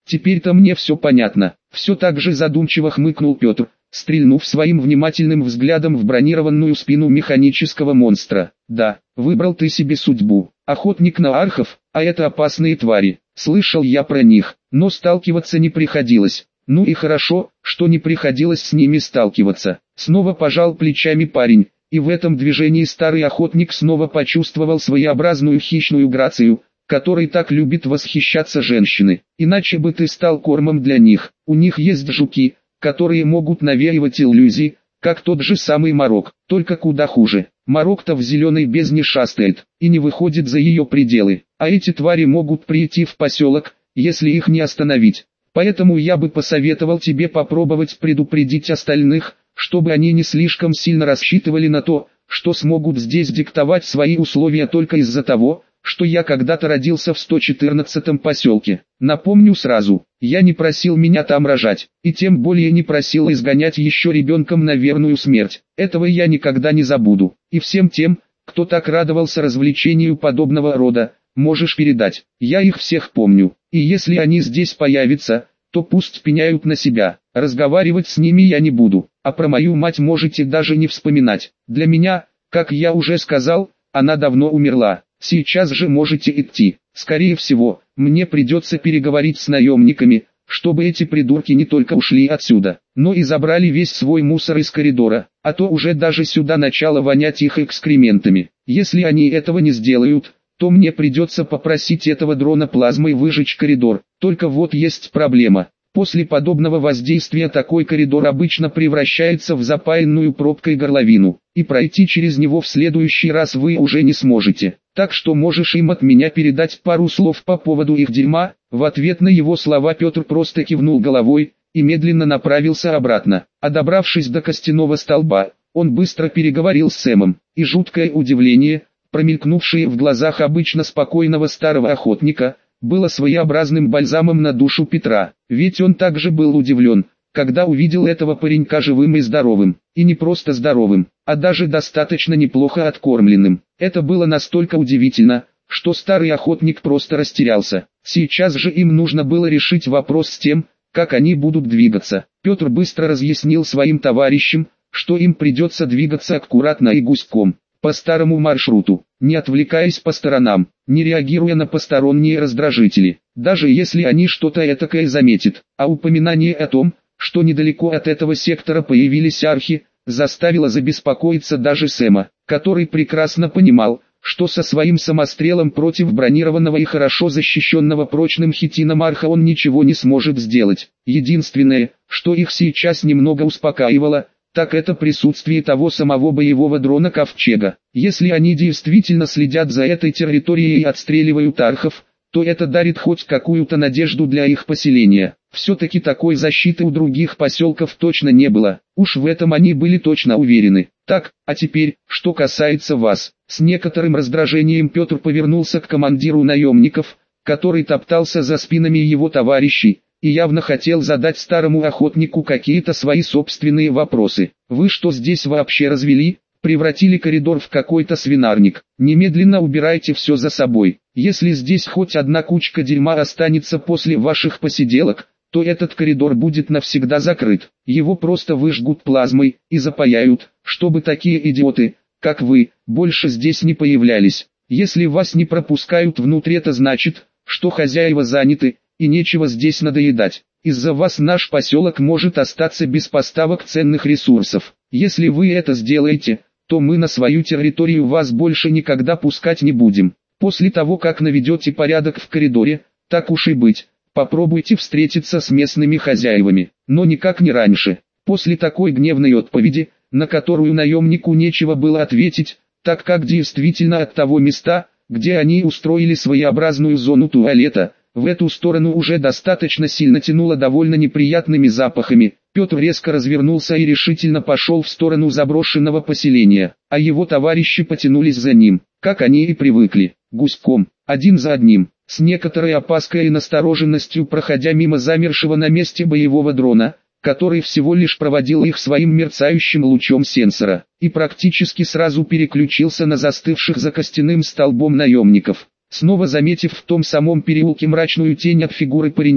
теперь-то мне все понятно. Все так же задумчиво хмыкнул Петр, стрельнув своим внимательным взглядом в бронированную спину механического монстра. Да, выбрал ты себе судьбу. Охотник на архов, а это опасные твари. Слышал я про них, но сталкиваться не приходилось. Ну и хорошо, что не приходилось с ними сталкиваться. Снова пожал плечами парень, и в этом движении старый охотник снова почувствовал своеобразную хищную грацию, которой так любит восхищаться женщины. Иначе бы ты стал кормом для них. У них есть жуки, которые могут навеивать иллюзии, как тот же самый Марок, только куда хуже. Марок-то в зеленой бездне шастает, и не выходит за ее пределы, а эти твари могут прийти в поселок, если их не остановить. Поэтому я бы посоветовал тебе попробовать предупредить остальных, чтобы они не слишком сильно рассчитывали на то, что смогут здесь диктовать свои условия только из-за того, что я когда-то родился в 114-м поселке. Напомню сразу, я не просил меня там рожать, и тем более не просил изгонять еще ребенком на верную смерть. Этого я никогда не забуду. И всем тем, кто так радовался развлечению подобного рода, можешь передать. Я их всех помню, и если они здесь появятся, то пусть пеняют на себя. Разговаривать с ними я не буду, а про мою мать можете даже не вспоминать. Для меня, как я уже сказал, она давно умерла. Сейчас же можете идти. Скорее всего, мне придется переговорить с наемниками, чтобы эти придурки не только ушли отсюда, но и забрали весь свой мусор из коридора, а то уже даже сюда начало вонять их экскрементами. Если они этого не сделают, то мне придется попросить этого дрона плазмой выжечь коридор. Только вот есть проблема. После подобного воздействия такой коридор обычно превращается в запаянную пробкой горловину, и пройти через него в следующий раз вы уже не сможете. Так что можешь им от меня передать пару слов по поводу их дерьма. В ответ на его слова Петр просто кивнул головой и медленно направился обратно. А добравшись до костяного столба, он быстро переговорил с Сэмом, и жуткое удивление, промелькнувшее в глазах обычно спокойного старого охотника, было своеобразным бальзамом на душу Петра, ведь он также был удивлен, когда увидел этого паренька живым и здоровым, и не просто здоровым, а даже достаточно неплохо откормленным. Это было настолько удивительно, что старый охотник просто растерялся. Сейчас же им нужно было решить вопрос с тем, как они будут двигаться. Петр быстро разъяснил своим товарищам, что им придется двигаться аккуратно и гуськом, по старому маршруту, не отвлекаясь по сторонам, не реагируя на посторонние раздражители, даже если они что-то этакое заметят. А упоминание о том, что недалеко от этого сектора появились архи, заставило забеспокоиться даже Сэма, который прекрасно понимал, что со своим самострелом против бронированного и хорошо защищенного прочным хитином арха он ничего не сможет сделать. Единственное, что их сейчас немного успокаивало, так это присутствие того самого боевого дрона Ковчега. Если они действительно следят за этой территорией и отстреливают архов, то это дарит хоть какую-то надежду для их поселения. Все-таки такой защиты у других поселков точно не было, уж в этом они были точно уверены. Так, а теперь, что касается вас. С некоторым раздражением Петр повернулся к командиру наемников, который топтался за спинами его товарищей, и явно хотел задать старому охотнику какие-то свои собственные вопросы. Вы что здесь вообще развели? Превратили коридор в какой-то свинарник. Немедленно убирайте все за собой. Если здесь хоть одна кучка дерьма останется после ваших посиделок, то этот коридор будет навсегда закрыт. Его просто выжгут плазмой и запаяют, чтобы такие идиоты, как вы, больше здесь не появлялись. Если вас не пропускают внутрь, это значит, что хозяева заняты, и нечего здесь надоедать. Из-за вас наш поселок может остаться без поставок ценных ресурсов. Если вы это сделаете, то мы на свою территорию вас больше никогда пускать не будем. После того, как наведете порядок в коридоре, так уж и быть, попробуйте встретиться с местными хозяевами, но никак не раньше. После такой гневной отповеди, на которую наемнику нечего было ответить, так как действительно от того места, где они устроили своеобразную зону туалета, в эту сторону уже достаточно сильно тянуло довольно неприятными запахами. Петр резко развернулся и решительно пошел в сторону заброшенного поселения, а его товарищи потянулись за ним, как они и привыкли, гуськом, один за одним, с некоторой опаской и настороженностью проходя мимо замершего на месте боевого дрона, который всего лишь проводил их своим мерцающим лучом сенсора, и практически сразу переключился на застывших за костяным столбом наемников. Снова заметив в том самом переулке мрачную тень от фигуры паренька,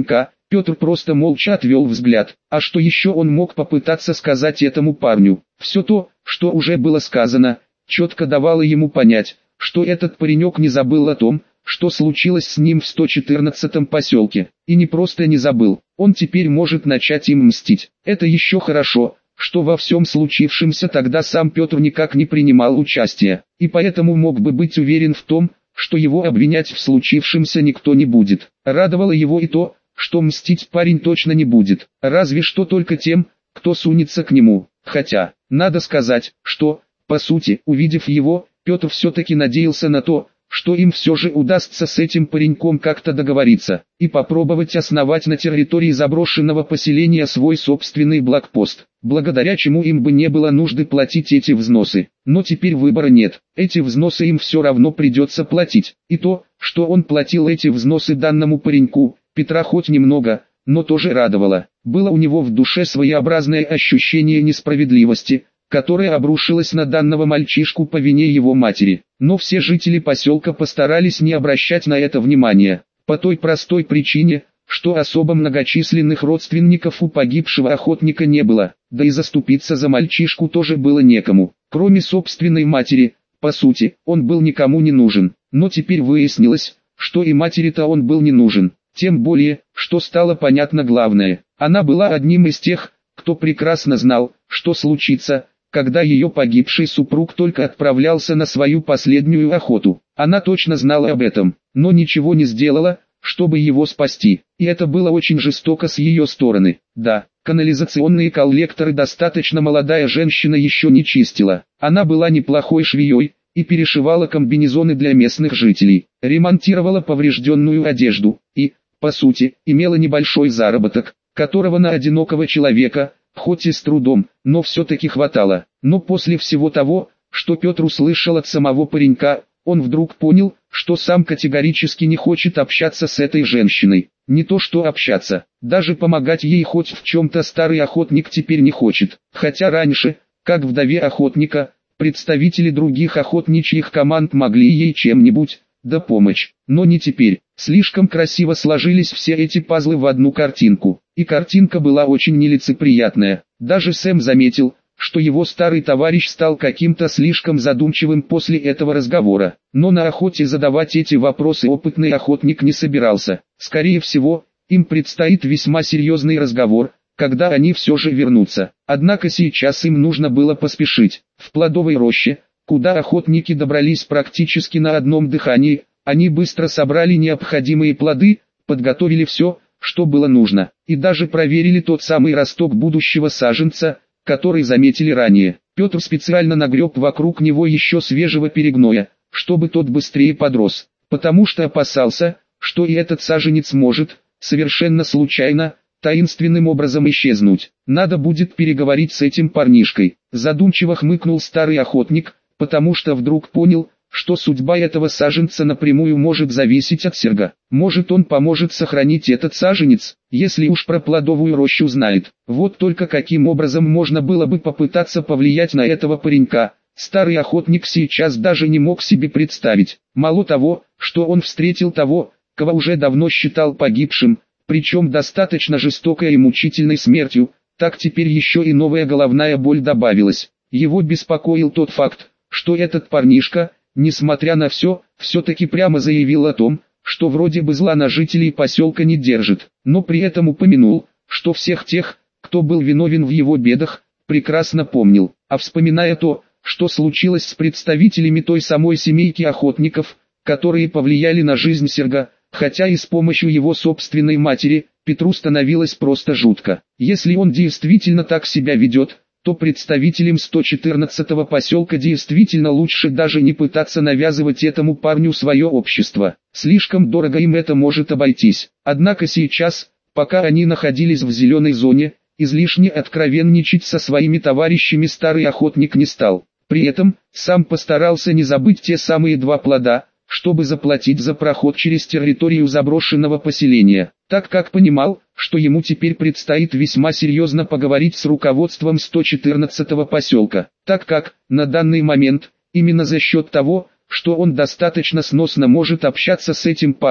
Петр просто молча отвел взгляд. А что еще он мог попытаться сказать этому парню? Все то, что уже было сказано, четко давало ему понять, что этот паренек не забыл о том, что случилось с ним в 114-м поселке. И не просто не забыл, он теперь может начать им мстить. Это еще хорошо, что во всем случившемся тогда сам Петр никак не принимал участия, и поэтому мог бы быть уверен в том, что его обвинять в случившемся никто не будет. Радовало его и то, что мстить парень точно не будет, разве что только тем, кто сунется к нему. Хотя, надо сказать, что, по сути, увидев его, Петр все-таки надеялся на то, что им все же удастся с этим пареньком как-то договориться, и попробовать основать на территории заброшенного поселения свой собственный блокпост, благодаря чему им бы не было нужды платить эти взносы. Но теперь выбора нет, эти взносы им все равно придется платить, и то, что он платил эти взносы данному пареньку, Петра хоть немного, но тоже радовало. Было у него в душе своеобразное ощущение несправедливости, которая обрушилась на данного мальчишку по вине его матери. Но все жители поселка постарались не обращать на это внимания, по той простой причине, что особо многочисленных родственников у погибшего охотника не было, да и заступиться за мальчишку тоже было некому, кроме собственной матери. По сути, он был никому не нужен, но теперь выяснилось, что и матери-то он был не нужен, тем более, что стало понятно главное, она была одним из тех, кто прекрасно знал, что случится, когда ее погибший супруг только отправлялся на свою последнюю охоту. Она точно знала об этом, но ничего не сделала, чтобы его спасти, и это было очень жестоко с ее стороны. Да, канализационные коллекторы достаточно молодая женщина еще не чистила, она была неплохой швеей, и перешивала комбинезоны для местных жителей, ремонтировала поврежденную одежду, и, по сути, имела небольшой заработок, которого на одинокого человека, хоть и с трудом, но все-таки хватало. Но после всего того, что Петр услышал от самого паренька, он вдруг понял, что сам категорически не хочет общаться с этой женщиной. Не то что общаться, даже помогать ей хоть в чем-то старый охотник теперь не хочет. Хотя раньше, как вдове охотника, представители других охотничьих команд могли ей чем-нибудь, да помочь. Но не теперь. Слишком красиво сложились все эти пазлы в одну картинку. И картинка была очень нелицеприятная. Даже Сэм заметил, что его старый товарищ стал каким-то слишком задумчивым после этого разговора. Но на охоте задавать эти вопросы опытный охотник не собирался. Скорее всего, им предстоит весьма серьезный разговор, когда они все же вернутся. Однако сейчас им нужно было поспешить. В плодовой роще, куда охотники добрались практически на одном дыхании, они быстро собрали необходимые плоды, подготовили все, что было нужно, и даже проверили тот самый росток будущего саженца, который заметили ранее. Петр специально нагреб вокруг него еще свежего перегноя, чтобы тот быстрее подрос, потому что опасался, что и этот саженец может, совершенно случайно, таинственным образом исчезнуть. Надо будет переговорить с этим парнишкой. Задумчиво хмыкнул старый охотник, потому что вдруг понял, что судьба этого саженца напрямую может зависеть от Серга. Может, он поможет сохранить этот саженец, если уж про плодовую рощу знает. Вот только каким образом можно было бы попытаться повлиять на этого паренька, старый охотник сейчас даже не мог себе представить. Мало того, что он встретил того, кого уже давно считал погибшим, причем достаточно жестокой и мучительной смертью, так теперь еще и новая головная боль добавилась. Его беспокоил тот факт, что этот парнишка, несмотря на все-таки прямо заявил о том, что вроде бы зла на жителей поселка не держит, но при этом упомянул, что всех тех, кто был виновен в его бедах, прекрасно помнил. А вспоминая то, что случилось с представителями той самой семейки охотников, которые повлияли на жизнь Серга, хотя и с помощью его собственной матери, Петру становилось просто жутко. Если он действительно так себя ведет, то представителям 114-го поселка действительно лучше даже не пытаться навязывать этому парню свое общество. Слишком дорого им это может обойтись. Однако сейчас, пока они находились в зеленой зоне, излишне откровенничать со своими товарищами старый охотник не стал. При этом, сам постарался не забыть те самые 2 плода, чтобы заплатить за проход через территорию заброшенного поселения, так как понимал, что ему теперь предстоит весьма серьезно поговорить с руководством 114-го поселка, так как, на данный момент, именно за счет того, что он достаточно сносно может общаться с этим парнем,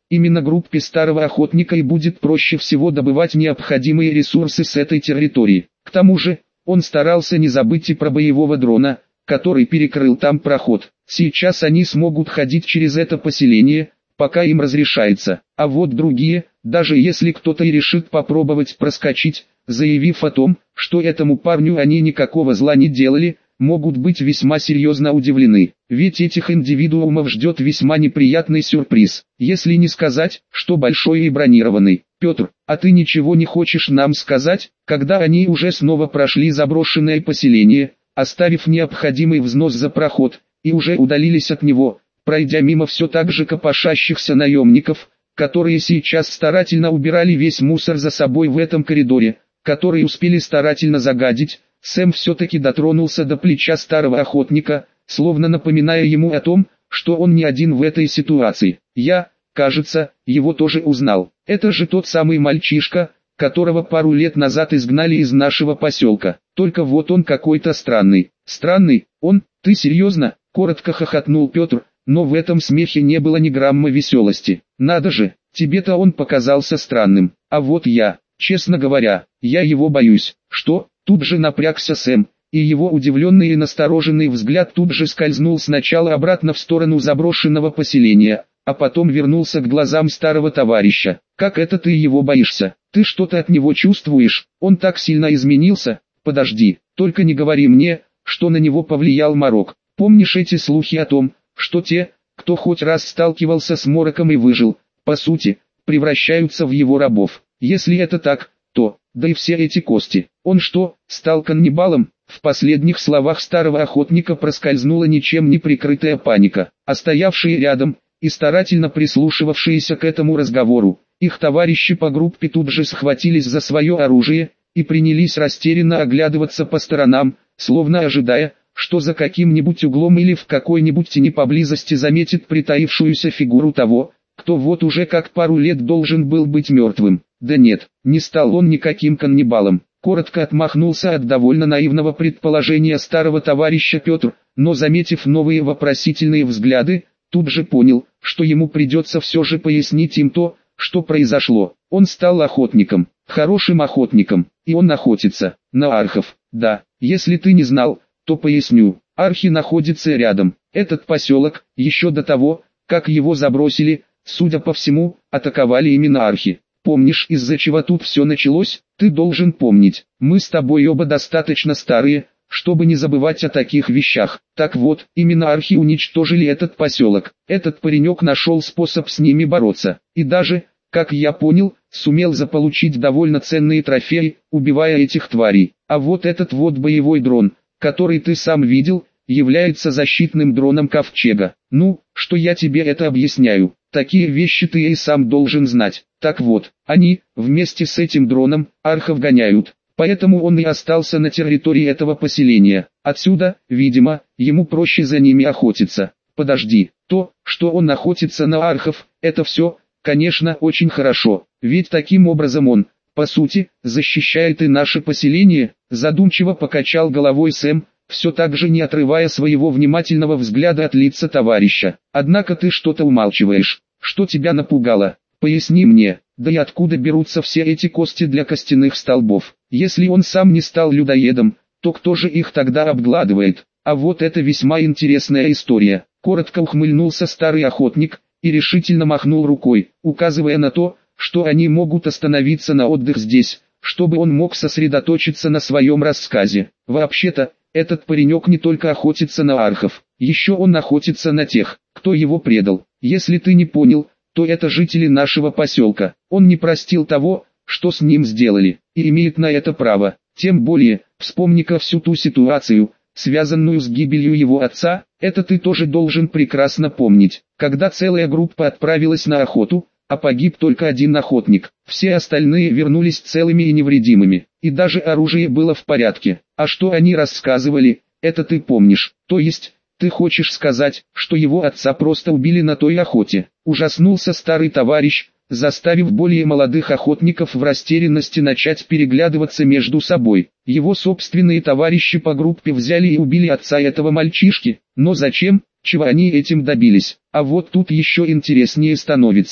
именно группе старого охотника и будет проще всего добывать необходимые ресурсы с этой территории. К тому же, он старался не забыть и про боевого дрона, который перекрыл там проход. Сейчас они смогут ходить через это поселение, пока им разрешается. А вот другие, даже если кто-то и решит попробовать проскочить, заявив о том, что этому парню они никакого зла не делали, могут быть весьма серьезно удивлены. Ведь этих индивидуумов ждет весьма неприятный сюрприз, если не сказать, что большой и бронированный. Петр, а ты ничего не хочешь нам сказать, когда они уже снова прошли заброшенное поселение, оставив необходимый взнос за проход, и уже удалились от него, пройдя мимо все так же копошащихся наемников, которые сейчас старательно убирали весь мусор за собой в этом коридоре, который успели старательно загадить. Сэм все-таки дотронулся до плеча старого охотника, словно напоминая ему о том, что он не один в этой ситуации. Я, кажется, его тоже узнал. Это же тот самый мальчишка, которого пару лет назад изгнали из нашего поселка. Только вот он какой-то странный. Странный? Он? Ты серьезно? Коротко хохотнул Петр, но в этом смехе не было ни грамма веселости. Надо же, тебе-то он показался странным. А вот я, честно говоря, я его боюсь. Что? Тут же напрягся Сэм, и его удивленный и настороженный взгляд тут же скользнул сначала обратно в сторону заброшенного поселения, а потом вернулся к глазам старого товарища. «Как это ты его боишься? Ты что-то от него чувствуешь? Он так сильно изменился? Подожди, только не говори мне, что на него повлиял морок. Помнишь эти слухи о том, что те, кто хоть раз сталкивался с мороком и выжил, по сути, превращаются в его рабов? Если это так, то, да и все эти кости. Он что, стал каннибалом?» В последних словах старого охотника проскользнула ничем не прикрытая паника, а стоявшие рядом и старательно прислушивавшиеся к этому разговору, их товарищи по группе тут же схватились за свое оружие и принялись растерянно оглядываться по сторонам, словно ожидая, что за каким-нибудь углом или в какой-нибудь тени поблизости заметит притаившуюся фигуру того, кто вот уже как пару лет должен был быть мертвым. Да нет, не стал он никаким каннибалом. Коротко отмахнулся от довольно наивного предположения старого товарища Петр, но заметив новые вопросительные взгляды, тут же понял, что ему придется все же пояснить им то, что произошло. Он стал охотником, хорошим охотником, и он охотится на архов. Да, если ты не знал, то поясню. Архи находятся рядом. Этот поселок, еще до того, как его забросили, судя по всему, атаковали именно архи. Помнишь, из-за чего тут все началось? Ты должен помнить. Мы с тобой оба достаточно старые, чтобы не забывать о таких вещах. Так вот, именно архи уничтожили этот поселок. Этот паренек нашел способ с ними бороться. И даже, как я понял, сумел заполучить довольно ценные трофеи, убивая этих тварей. А вот этот вот боевой дрон, который ты сам видел, является защитным дроном Ковчега. Ну, что я тебе это объясняю? Такие вещи ты и сам должен знать. Так вот, они, вместе с этим дроном, архов гоняют. Поэтому он и остался на территории этого поселения. Отсюда, видимо, ему проще за ними охотиться. Подожди, то, что он охотится на архов, это все, конечно, очень хорошо. Ведь таким образом он, по сути, защищает и наше поселение. Задумчиво покачал головой Сэм, все так же не отрывая своего внимательного взгляда от лица товарища. Однако ты что-то умалчиваешь. Что тебя напугало? Поясни мне, да и откуда берутся все эти кости для костяных столбов? Если он сам не стал людоедом, то кто же их тогда обгладывает? А вот это весьма интересная история. Коротко ухмыльнулся старый охотник и решительно махнул рукой, указывая на то, что они могут остановиться на отдых здесь, чтобы он мог сосредоточиться на своем рассказе. Вообще-то, этот паренек не только охотится на архов, еще он охотится на тех, кто его предал. Если ты не понял, то это жители нашего поселка. Он не простил того, что с ним сделали, и имеет на это право. Тем более, вспомни-ка всю ту ситуацию, связанную с гибелью его отца, это ты тоже должен прекрасно помнить. Когда целая группа отправилась на охоту, а погиб только один охотник, все остальные вернулись целыми и невредимыми, и даже оружие было в порядке. А что они рассказывали, это ты помнишь. То есть, ты хочешь сказать, что его отца просто убили на той охоте? Ужаснулся старый товарищ, заставив более молодых охотников в растерянности начать переглядываться между собой. Его собственные товарищи по группе взяли и убили отца этого мальчишки, но зачем, чего они этим добились? А вот тут еще интереснее становится.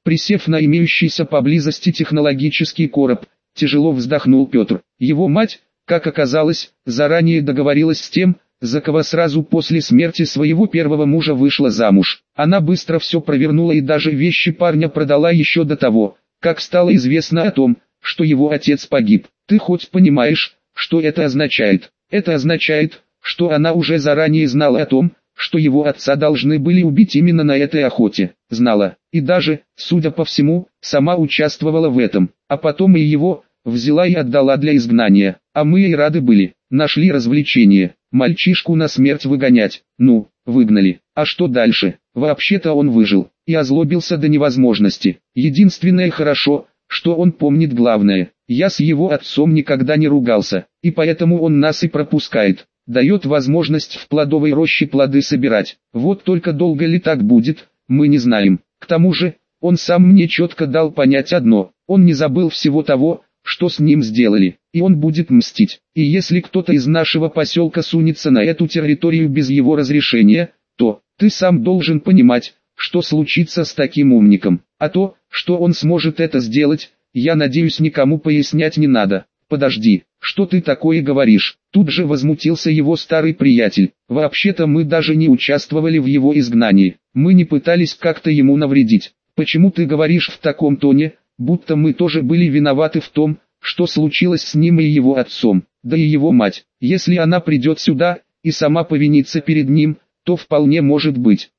Присев на имеющийся поблизости технологический короб, тяжело вздохнул Петр. Его мать, как оказалось, заранее договорилась с тем, за кого сразу после смерти своего первого мужа вышла замуж. Она быстро все провернула и даже вещи парня продала еще до того, как стало известно о том, что его отец погиб. Ты хоть понимаешь, что это означает? Это означает, что она уже заранее знала о том, что его отца должны были убить именно на этой охоте. Знала, и даже, судя по всему, сама участвовала в этом, а потом и его взяла и отдала для изгнания. А мы и рады были, нашли развлечение, мальчишку на смерть выгонять. Ну, выгнали, а что дальше? Вообще-то он выжил, и озлобился до невозможности. Единственное хорошо, что он помнит главное. Я с его отцом никогда не ругался, и поэтому он нас и пропускает. Дает возможность в плодовой роще плоды собирать. Вот только долго ли так будет, мы не знаем. К тому же, он сам мне четко дал понять одно. Он не забыл всего того, что с ним сделали, и он будет мстить. И если кто-то из нашего поселка сунется на эту территорию без его разрешения, то ты сам должен понимать, что случится с таким умником. А то, что он сможет это сделать, я надеюсь, никому пояснять не надо. Подожди, что ты такое говоришь? Тут же возмутился его старый приятель. Вообще-то мы даже не участвовали в его изгнании. Мы не пытались как-то ему навредить. Почему ты говоришь в таком тоне, будто мы тоже были виноваты в том, что случилось с ним и его отцом, да и его мать? Если она придет сюда и сама повинится перед ним, то вполне может быть,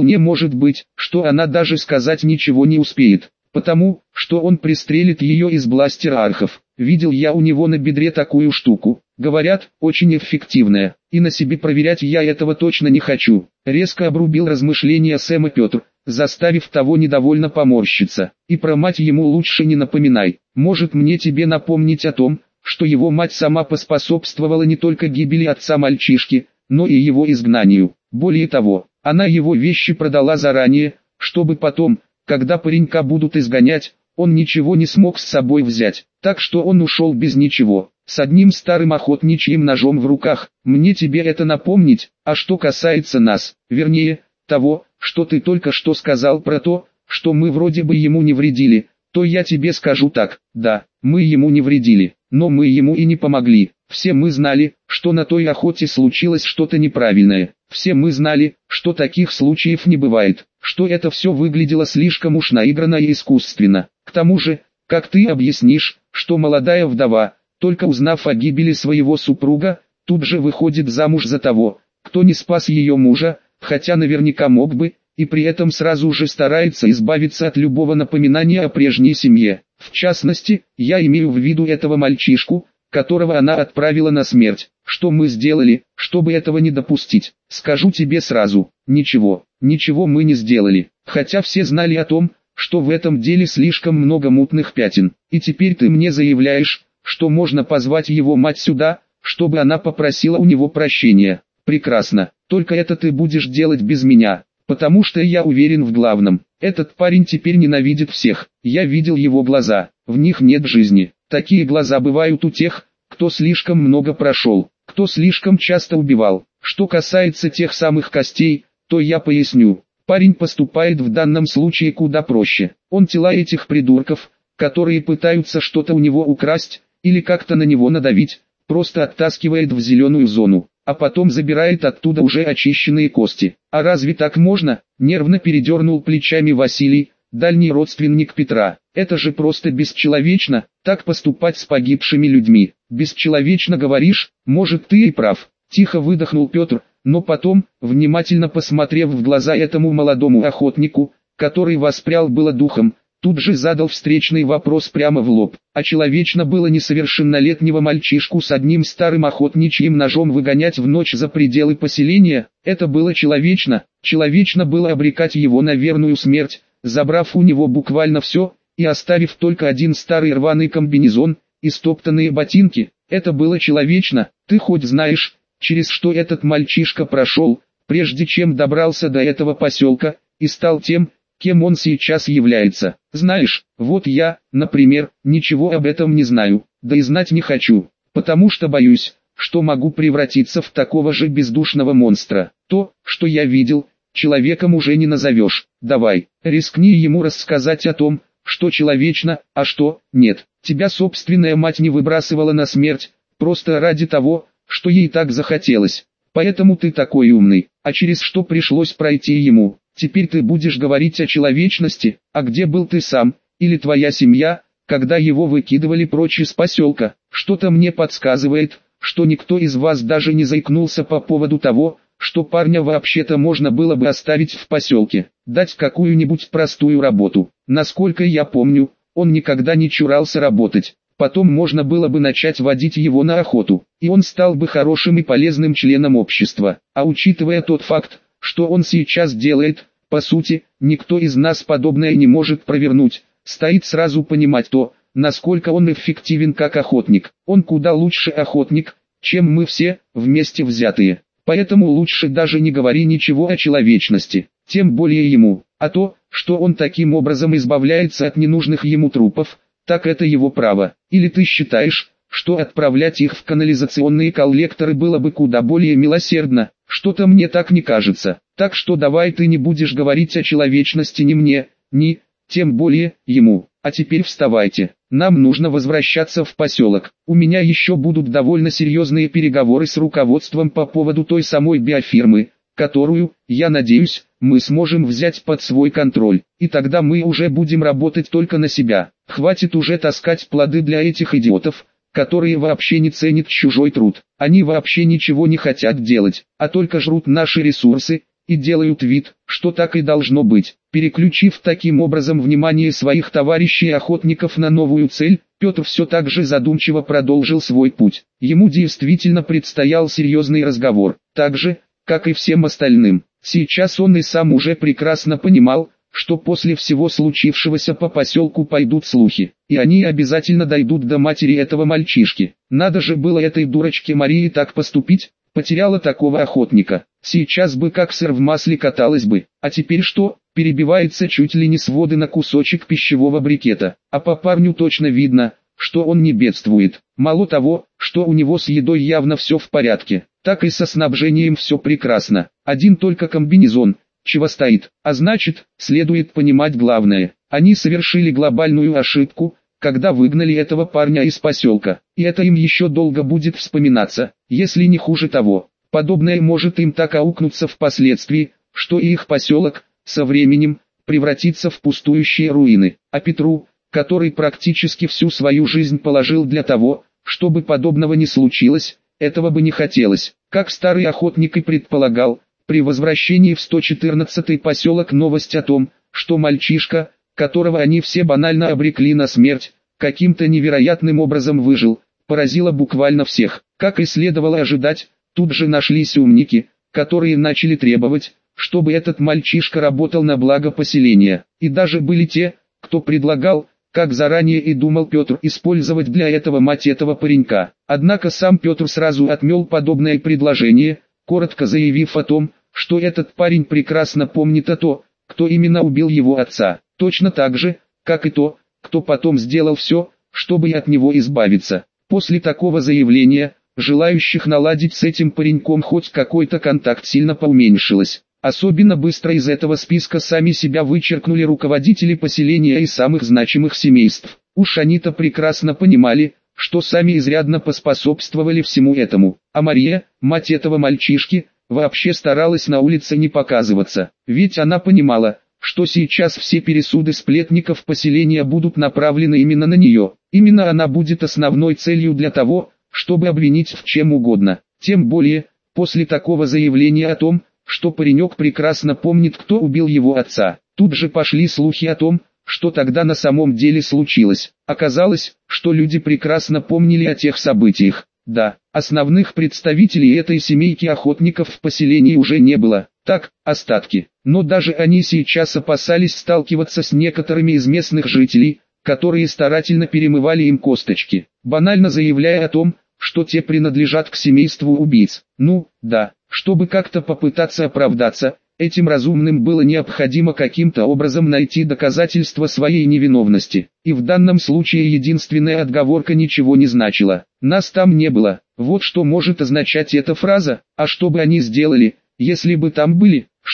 что она даже сказать ничего не успеет, потому что он пристрелит ее из бластера архов. Видел я у него на бедре такую штуку, говорят, очень эффективная, и на себе проверять я этого точно не хочу. Резко обрубил размышления Сэма Петр, заставив того недовольно поморщиться. И про мать ему лучше не напоминай. Может мне тебе напомнить о том, что его мать сама поспособствовала не только гибели отца мальчишки, но и его изгнанию. Более того, она его вещи продала заранее, чтобы потом, когда паренька будут изгонять, он ничего не смог с собой взять, так что он ушел без ничего, с одним старым охотничьим ножом в руках. Мне тебе это напомнить? А что касается нас, вернее, того, что ты только что сказал про то, что мы вроде бы ему не вредили, то я тебе скажу так: да, мы ему не вредили, но мы ему и не помогли. Все мы знали, что на той охоте случилось что-то неправильное. Все мы знали, что таких случаев не бывает, что это все выглядело слишком уж наигранно и искусственно. К тому же, как ты объяснишь, что молодая вдова, только узнав о гибели своего супруга, тут же выходит замуж за того, кто не спас ее мужа, хотя наверняка мог бы, и при этом сразу же старается избавиться от любого напоминания о прежней семье. В частности, я имею в виду этого мальчишку, которого она отправила на смерть. Что мы сделали, чтобы этого не допустить? Скажу тебе сразу, ничего мы не сделали, хотя все знали о том, что в этом деле слишком много мутных пятен. И теперь ты мне заявляешь, что можно позвать его мать сюда, чтобы она попросила у него прощения. Прекрасно, только это ты будешь делать без меня, потому что я уверен в главном. Этот парень теперь ненавидит всех. Я видел его глаза, в них нет жизни. Такие глаза бывают у тех, кто слишком много прошел, кто слишком часто убивал. Что касается тех самых костей, то я поясню. Парень поступает в данном случае куда проще. Он тела этих придурков, которые пытаются что-то у него украсть, или как-то на него надавить, просто оттаскивает в зеленую зону, а потом забирает оттуда уже очищенные кости. А разве так можно? Нервно передернул плечами Василий, дальний родственник Петра. Это же просто бесчеловечно, так поступать с погибшими людьми. Бесчеловечно говоришь? Может, ты и прав. Тихо выдохнул Петр, но потом, внимательно посмотрев в глаза этому молодому охотнику, который воспрял было духом, тут же задал встречный вопрос прямо в лоб. А человечно было несовершеннолетнего мальчишку с одним старым охотничьим ножом выгонять в ночь за пределы поселения? Это было человечно. Человечно было обрекать его на верную смерть, забрав у него буквально все, и оставив только один старый рваный комбинезон и стоптанные ботинки. Это было человечно. Ты хоть знаешь, через что этот мальчишка прошел, прежде чем добрался до этого поселка, и стал тем, кем он сейчас является? Знаешь, вот я, например, ничего об этом не знаю, да и знать не хочу, потому что боюсь, что могу превратиться в такого же бездушного монстра. То, что я видел, человеком уже не назовешь. Давай, рискни ему рассказать о том, что человечно, а что нет. Тебя собственная мать не выбрасывала на смерть, просто ради того, что ей так захотелось. Поэтому ты такой умный, а через что пришлось пройти ему. Теперь ты будешь говорить о человечности, а где был ты сам, или твоя семья, когда его выкидывали прочь из поселка? Что-то мне подсказывает, что никто из вас даже не заикнулся по поводу того, что парня вообще-то можно было бы оставить в поселке, дать какую-нибудь простую работу. Насколько я помню, он никогда не чурался работать. Потом можно было бы начать водить его на охоту, и он стал бы хорошим и полезным членом общества. А учитывая тот факт, что он сейчас делает, по сути, никто из нас подобное не может провернуть. Стоит сразу понимать то, насколько он эффективен как охотник. Он куда лучше охотник, чем мы все, вместе взятые. Поэтому лучше даже не говори ничего о человечности, тем более ему. А то, что он таким образом избавляется от ненужных ему трупов, так это его право. Или ты считаешь, что отправлять их в канализационные коллекторы было бы куда более милосердно? Что-то мне так не кажется. Так что давай ты не будешь говорить о человечности ни мне, ни, тем более, ему. А теперь вставайте. Нам нужно возвращаться в поселок. У меня еще будут довольно серьезные переговоры с руководством по поводу той самой биофирмы, которую, я надеюсь, мы сможем взять под свой контроль. И тогда мы уже будем работать только на себя. Хватит уже таскать плоды для этих идиотов, которые вообще не ценят чужой труд. Они вообще ничего не хотят делать, а только жрут наши ресурсы, и делают вид, что так и должно быть. Переключив таким образом внимание своих товарищей-охотников на новую цель, Петр все так же задумчиво продолжил свой путь. Ему действительно предстоял серьезный разговор, так же, как и всем остальным. Сейчас он и сам уже прекрасно понимал, что после всего случившегося по поселку пойдут слухи, и они обязательно дойдут до матери этого мальчишки. Надо же было этой дурочке Марии так поступить, потеряла такого охотника. Сейчас бы как сыр в масле каталась бы, а теперь что, перебивается чуть ли не с воды на кусочек пищевого брикета, а по парню точно видно, что он не бедствует. Мало того, что у него с едой явно все в порядке, так и со снабжением все прекрасно. Один только комбинезон, чего стоит, а значит, следует понимать главное. Они совершили глобальную ошибку, когда выгнали этого парня из поселка, и это им еще долго будет вспоминаться, если не хуже того. Подобное может им так аукнуться впоследствии, что и их поселок, со временем, превратится в пустующие руины. А Петру, который практически всю свою жизнь положил для того, чтобы подобного не случилось, этого бы не хотелось. Как старый охотник и предполагал, при возвращении в 114-й поселок новость о том, что мальчишка, которого они все банально обрекли на смерть, каким-то невероятным образом выжил, поразила буквально всех. Как и следовало ожидать, тут же нашлись умники, которые начали требовать, чтобы этот мальчишка работал на благо поселения. И даже были те, кто предлагал, как заранее и думал Петр, использовать для этого мать этого паренька. Однако сам Петр сразу отмел подобное предложение, коротко заявив о том, что этот парень прекрасно помнит о том, кто именно убил его отца, точно так же, как и то, кто потом сделал все, чтобы от него избавиться. После такого заявления, желающих наладить с этим пареньком хоть какой-то контакт сильно поуменьшилось. Особенно быстро из этого списка сами себя вычеркнули руководители поселения и самых значимых семейств. Уж они-то прекрасно понимали, что сами изрядно поспособствовали всему этому. А Мария, мать этого мальчишки, вообще старалась на улице не показываться. Ведь она понимала, что сейчас все пересуды сплетников поселения будут направлены именно на нее. Именно она будет основной целью для того, чтобы обвинить в чем угодно. Тем более, после такого заявления о том, что паренек прекрасно помнит, кто убил его отца. Тут же пошли слухи о том, что тогда на самом деле случилось. Оказалось, что люди прекрасно помнили о тех событиях. Да, основных представителей этой семейки охотников в поселении уже не было. Так, остатки. Но даже они сейчас опасались сталкиваться с некоторыми из местных жителей, которые старательно перемывали им косточки, банально заявляя о том, что те принадлежат к семейству убийц. Ну, да. Чтобы как-то попытаться оправдаться, этим разумным было необходимо каким-то образом найти доказательства своей невиновности. И в данном случае единственная отговорка ничего не значила. Нас там не было. Вот что может означать эта фраза. А что бы они сделали, если бы там были? Что?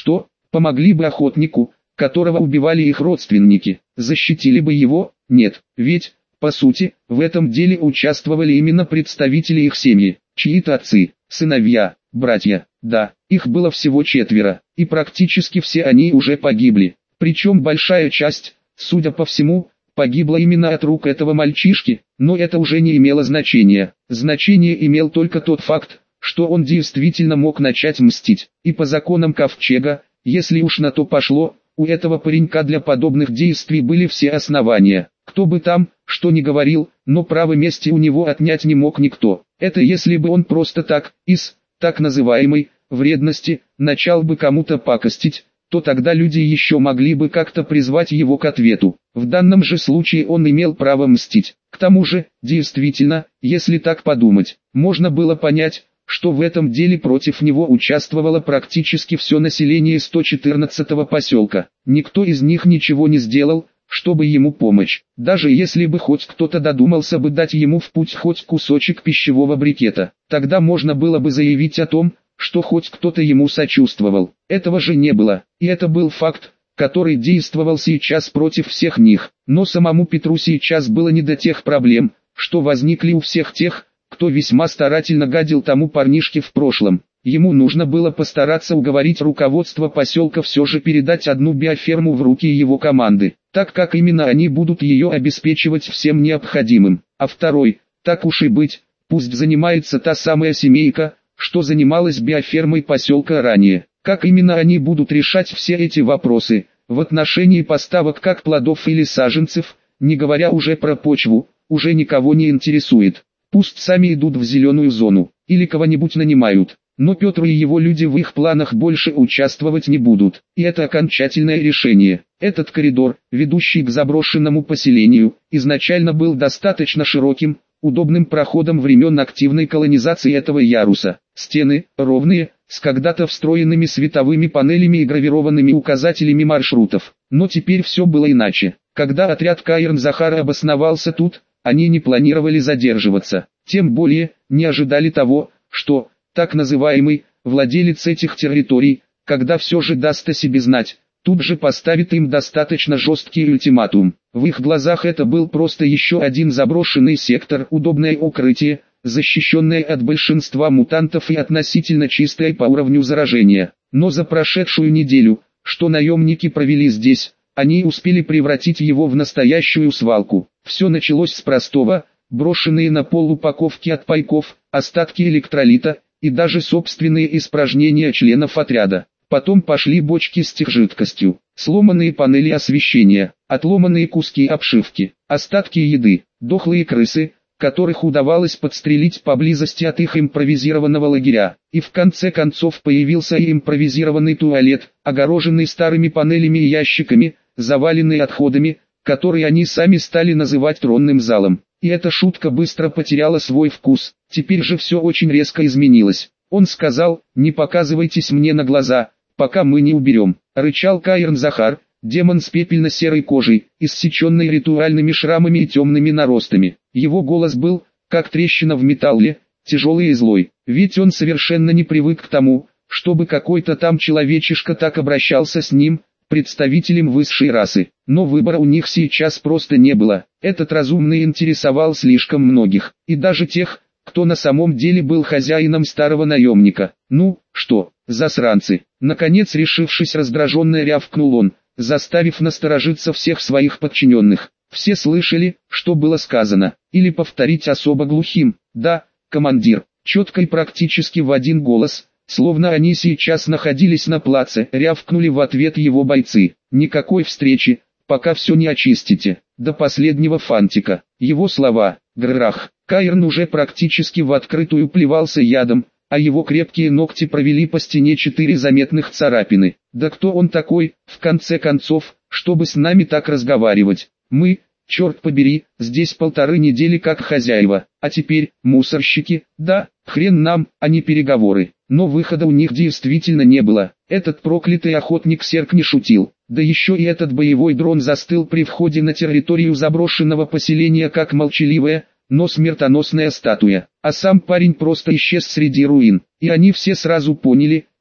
Помогли бы охотнику, которого убивали их родственники, защитили бы его? Нет, ведь, по сути, в этом деле участвовали именно представители их семьи, чьи-то отцы, сыновья, братья, да, их было всего 4, и практически все они уже погибли, причем большая часть, судя по всему, погибла именно от рук этого мальчишки, но это уже не имело значения. Значение имел только тот факт, что он действительно мог начать мстить, и по законам Ковчега, если уж на то пошло, у этого паренька для подобных действий были все основания. Кто бы там, что ни говорил, но право мести у него отнять не мог никто. Это если бы он просто так, из, так называемой, вредности, начал бы кому-то пакостить, то тогда люди еще могли бы как-то призвать его к ответу. В данном же случае он имел право мстить. К тому же, действительно, если так подумать, можно было понять, что в этом деле против него участвовало практически все население 114-го поселка. Никто из них ничего не сделал, чтобы ему помочь. Даже если бы хоть кто-то додумался бы дать ему в путь хоть кусочек пищевого брикета, тогда можно было бы заявить о том, что хоть кто-то ему сочувствовал. Этого же не было, и это был факт, который действовал сейчас против всех них. Но самому Петру сейчас было не до тех проблем, что возникли у всех тех, кто весьма старательно гадил тому парнишке в прошлом. Ему нужно было постараться уговорить руководство поселка все же передать одну биоферму в руки его команды, так как именно они будут ее обеспечивать всем необходимым. А второй, так уж и быть, пусть занимается та самая семейка, что занималась биофермой поселка ранее. Как именно они будут решать все эти вопросы, в отношении поставок как плодов или саженцев, не говоря уже про почву, уже никого не интересует. Пусть сами идут в зеленую зону, или кого-нибудь нанимают. Но Петр и его люди в их планах больше участвовать не будут. И это окончательное решение. Этот коридор, ведущий к заброшенному поселению, изначально был достаточно широким, удобным проходом времен активной колонизации этого яруса. Стены, ровные, с когда-то встроенными световыми панелями и гравированными указателями маршрутов. Но теперь все было иначе. Когда отряд Каирн-Захара обосновался тут, они не планировали задерживаться. Тем более, не ожидали того, что так называемый владелец этих территорий, когда все же даст о себе знать, тут же поставит им достаточно жесткий ультиматум. В их глазах это был просто еще один заброшенный сектор, удобное укрытие, защищенное от большинства мутантов и относительно чистое по уровню заражения. Но за прошедшую неделю, что наемники провели здесь, они успели превратить его в настоящую свалку. Все началось с простого, брошенные на пол упаковки от пайков, остатки электролита, и даже собственные испражнения членов отряда. Потом пошли бочки с техжидкостью, сломанные панели освещения, отломанные куски обшивки, остатки еды, дохлые крысы, которых удавалось подстрелить поблизости от их импровизированного лагеря. И в конце концов появился и импровизированный туалет, огороженный старыми панелями и ящиками, заваленный отходами, которые они сами стали называть тронным залом. И эта шутка быстро потеряла свой вкус. Теперь же все очень резко изменилось. Он сказал: «Не показывайтесь мне на глаза, пока мы не уберем», — рычал Каирн-Захар, демон с пепельно-серой кожей, иссеченной ритуальными шрамами и темными наростами. Его голос был, как трещина в металле, тяжелый и злой, ведь он совершенно не привык к тому, чтобы какой-то там человечишка так обращался с ним, представителем высшей расы. Но выбора у них сейчас просто не было. Этот разумный интересовал слишком многих, и даже тех, кто на самом деле был хозяином старого наемника. «Ну, что, засранцы?» Наконец, решившись, раздраженно рявкнул он, заставив насторожиться всех своих подчиненных. Все слышали, что было сказано, или повторить особо глухим: «Да, командир», четко и практически в один голос, словно они сейчас находились на плаце, рявкнули в ответ его бойцы. «Никакой встречи, пока все не очистите, до последнего фантика». Его слова: «Гррах». Каирн уже практически в открытую плевался ядом, а его крепкие ногти провели по стене 4 заметных царапины. «Да кто он такой, в конце концов, чтобы с нами так разговаривать? Мы, черт побери, здесь 1,5 недели как хозяева, а теперь, мусорщики, да, хрен нам, а не переговоры». Но выхода у них действительно не было. Этот проклятый охотник-серк не шутил. Да еще и этот боевой дрон застыл при входе на территорию заброшенного поселения как молчаливая, но смертоносная статуя. А сам парень просто исчез среди руин. И они все сразу поняли: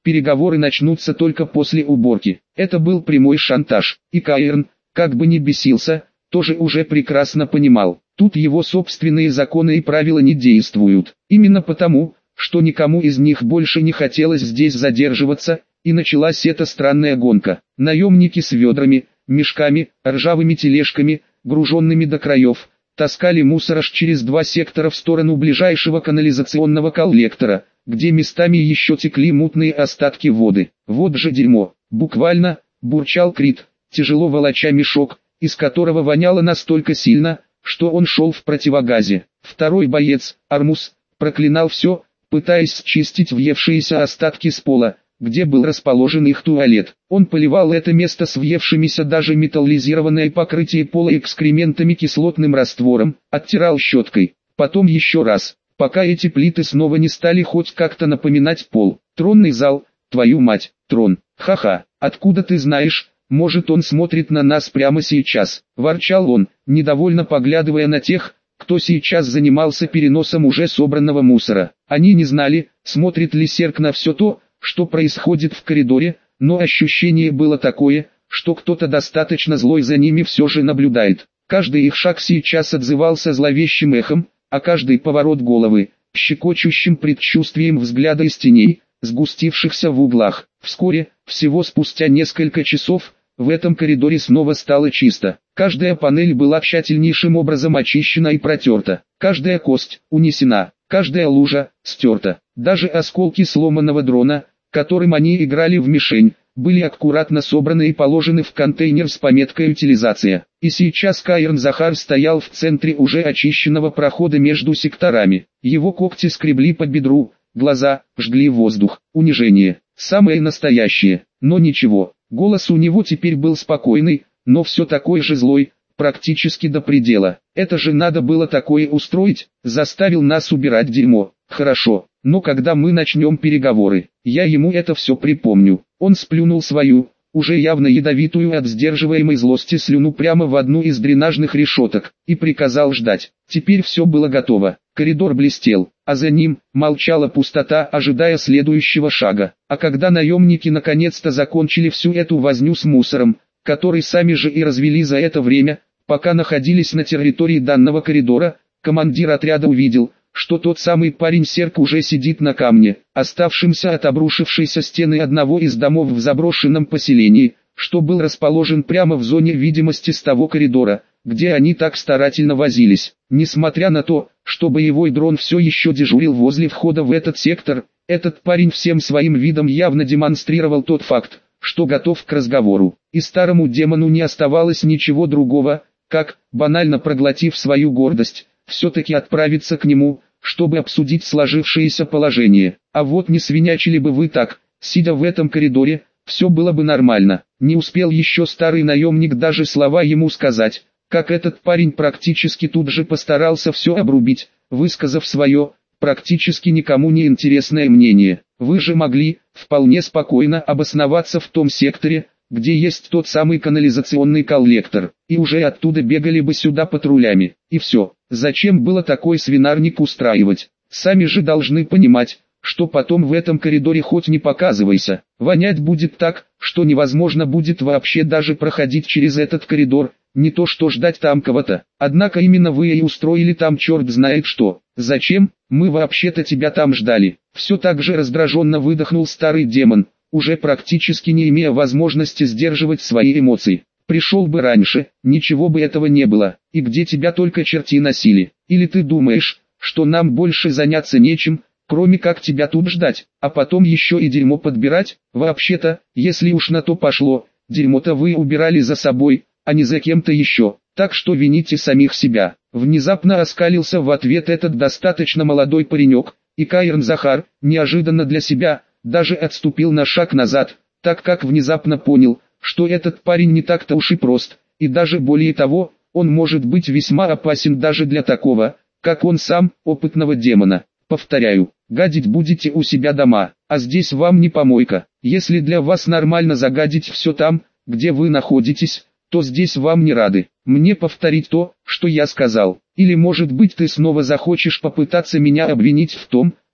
переговоры начнутся только после уборки. Это был прямой шантаж, и Каирн, как бы ни бесился, тоже уже прекрасно понимал, тут его собственные законы и правила не действуют. Именно потому, что никому из них больше не хотелось здесь задерживаться, и началась эта странная гонка. Наемники с ведрами, мешками, ржавыми тележками, груженными до краев, таскали мусор аж через 2 сектора в сторону ближайшего канализационного коллектора, где местами еще текли мутные остатки воды. Вот же дерьмо, буквально, бурчал Крит, тяжело волоча мешок, из которого воняло настолько сильно, что он шел в противогазе. Второй боец, Армус, проклинал все, пытаясь счистить въевшиеся остатки с пола, где был расположен их туалет. Он поливал это место с въевшимися даже металлизированное покрытие пола экскрементами кислотным раствором, оттирал щеткой, потом еще раз, пока эти плиты снова не стали хоть как-то напоминать пол. Тронный зал, твою мать, трон, ха-ха, откуда ты знаешь, может он смотрит на нас прямо сейчас, ворчал он, недовольно поглядывая на тех, кто сейчас занимался переносом уже собранного мусора. Они не знали, смотрит ли Серк на все то, что происходит в коридоре, но ощущение было такое, что кто-то достаточно злой за ними все же наблюдает. Каждый их шаг сейчас отзывался зловещим эхом, а каждый поворот головы, щекочущим предчувствием взгляда из теней, сгустившихся в углах. Вскоре, всего спустя несколько часов, в этом коридоре снова стало чисто. Каждая панель была тщательнейшим образом очищена и протерта. Каждая кость унесена, каждая лужа стерта. Даже осколки сломанного дрона, которым они играли в мишень, были аккуратно собраны и положены в контейнер с пометкой «Утилизация». И сейчас Каирн Захар стоял в центре уже очищенного прохода между секторами. Его когти скребли по бедру, глаза жгли воздух. Унижение. Самое настоящее. Но ничего. Голос у него теперь был спокойный, но все такой же злой, практически до предела. Это же надо было такое устроить, заставил нас убирать дерьмо. Хорошо, но когда мы начнем переговоры, я ему это все припомню. Он сплюнул свою, уже явно ядовитую от сдерживаемой злости слюну прямо в одну из дренажных решеток, и приказал ждать. Теперь все было готово. Коридор блестел, а за ним молчала пустота, ожидая следующего шага. А когда наемники наконец-то закончили всю эту возню с мусором, который сами же и развели за это время, пока находились на территории данного коридора, командир отряда увидел, что тот самый парень Серк уже сидит на камне, оставшемся от обрушившейся стены одного из домов в заброшенном поселении, что был расположен прямо в зоне видимости с того коридора, где они так старательно возились. Несмотря на то, что боевой дрон все еще дежурил возле входа в этот сектор, этот парень всем своим видом явно демонстрировал тот факт, что готов к разговору. И старому демону не оставалось ничего другого, как, банально проглотив свою гордость, все-таки отправиться к нему, чтобы обсудить сложившееся положение. А вот не свинячили бы вы так, сидя в этом коридоре, все было бы нормально. Не успел еще старый наемник даже слова ему сказать, как этот парень практически тут же постарался все обрубить, высказав свое, практически никому не интересное мнение. Вы же могли, вполне спокойно обосноваться в том секторе, где есть тот самый канализационный коллектор, и уже оттуда бегали бы сюда патрулями. И все. Зачем было такой свинарник устраивать? Сами же должны понимать, что потом в этом коридоре хоть не показывайся, вонять будет так, что невозможно будет вообще даже проходить через этот коридор, не то что ждать там кого-то. Однако именно вы и устроили там черт знает что. Зачем? Мы вообще-то тебя там ждали. Все так же раздраженно выдохнул старый демон, уже практически не имея возможности сдерживать свои эмоции. Пришел бы раньше, ничего бы этого не было, и где тебя только черти носили. Или ты думаешь, что нам больше заняться нечем, кроме как тебя тут ждать, а потом еще и дерьмо подбирать? Вообще-то, если уж на то пошло, дерьмо-то вы убирали за собой, а не за кем-то еще, так что вините самих себя. Внезапно оскалился в ответ этот достаточно молодой паренек, и Каирн Захар, неожиданно для себя, даже отступил на шаг назад, так как внезапно понял, что этот парень не так-то уж и прост, и даже более того, он может быть весьма опасен даже для такого, как он сам, опытного демона. Повторяю, гадить будете у себя дома, а здесь вам не помойка. Если для вас нормально загадить все там, где вы находитесь, то здесь вам не рады. Мне повторить то, что я сказал. Или может быть ты снова захочешь попытаться меня обвинить в том,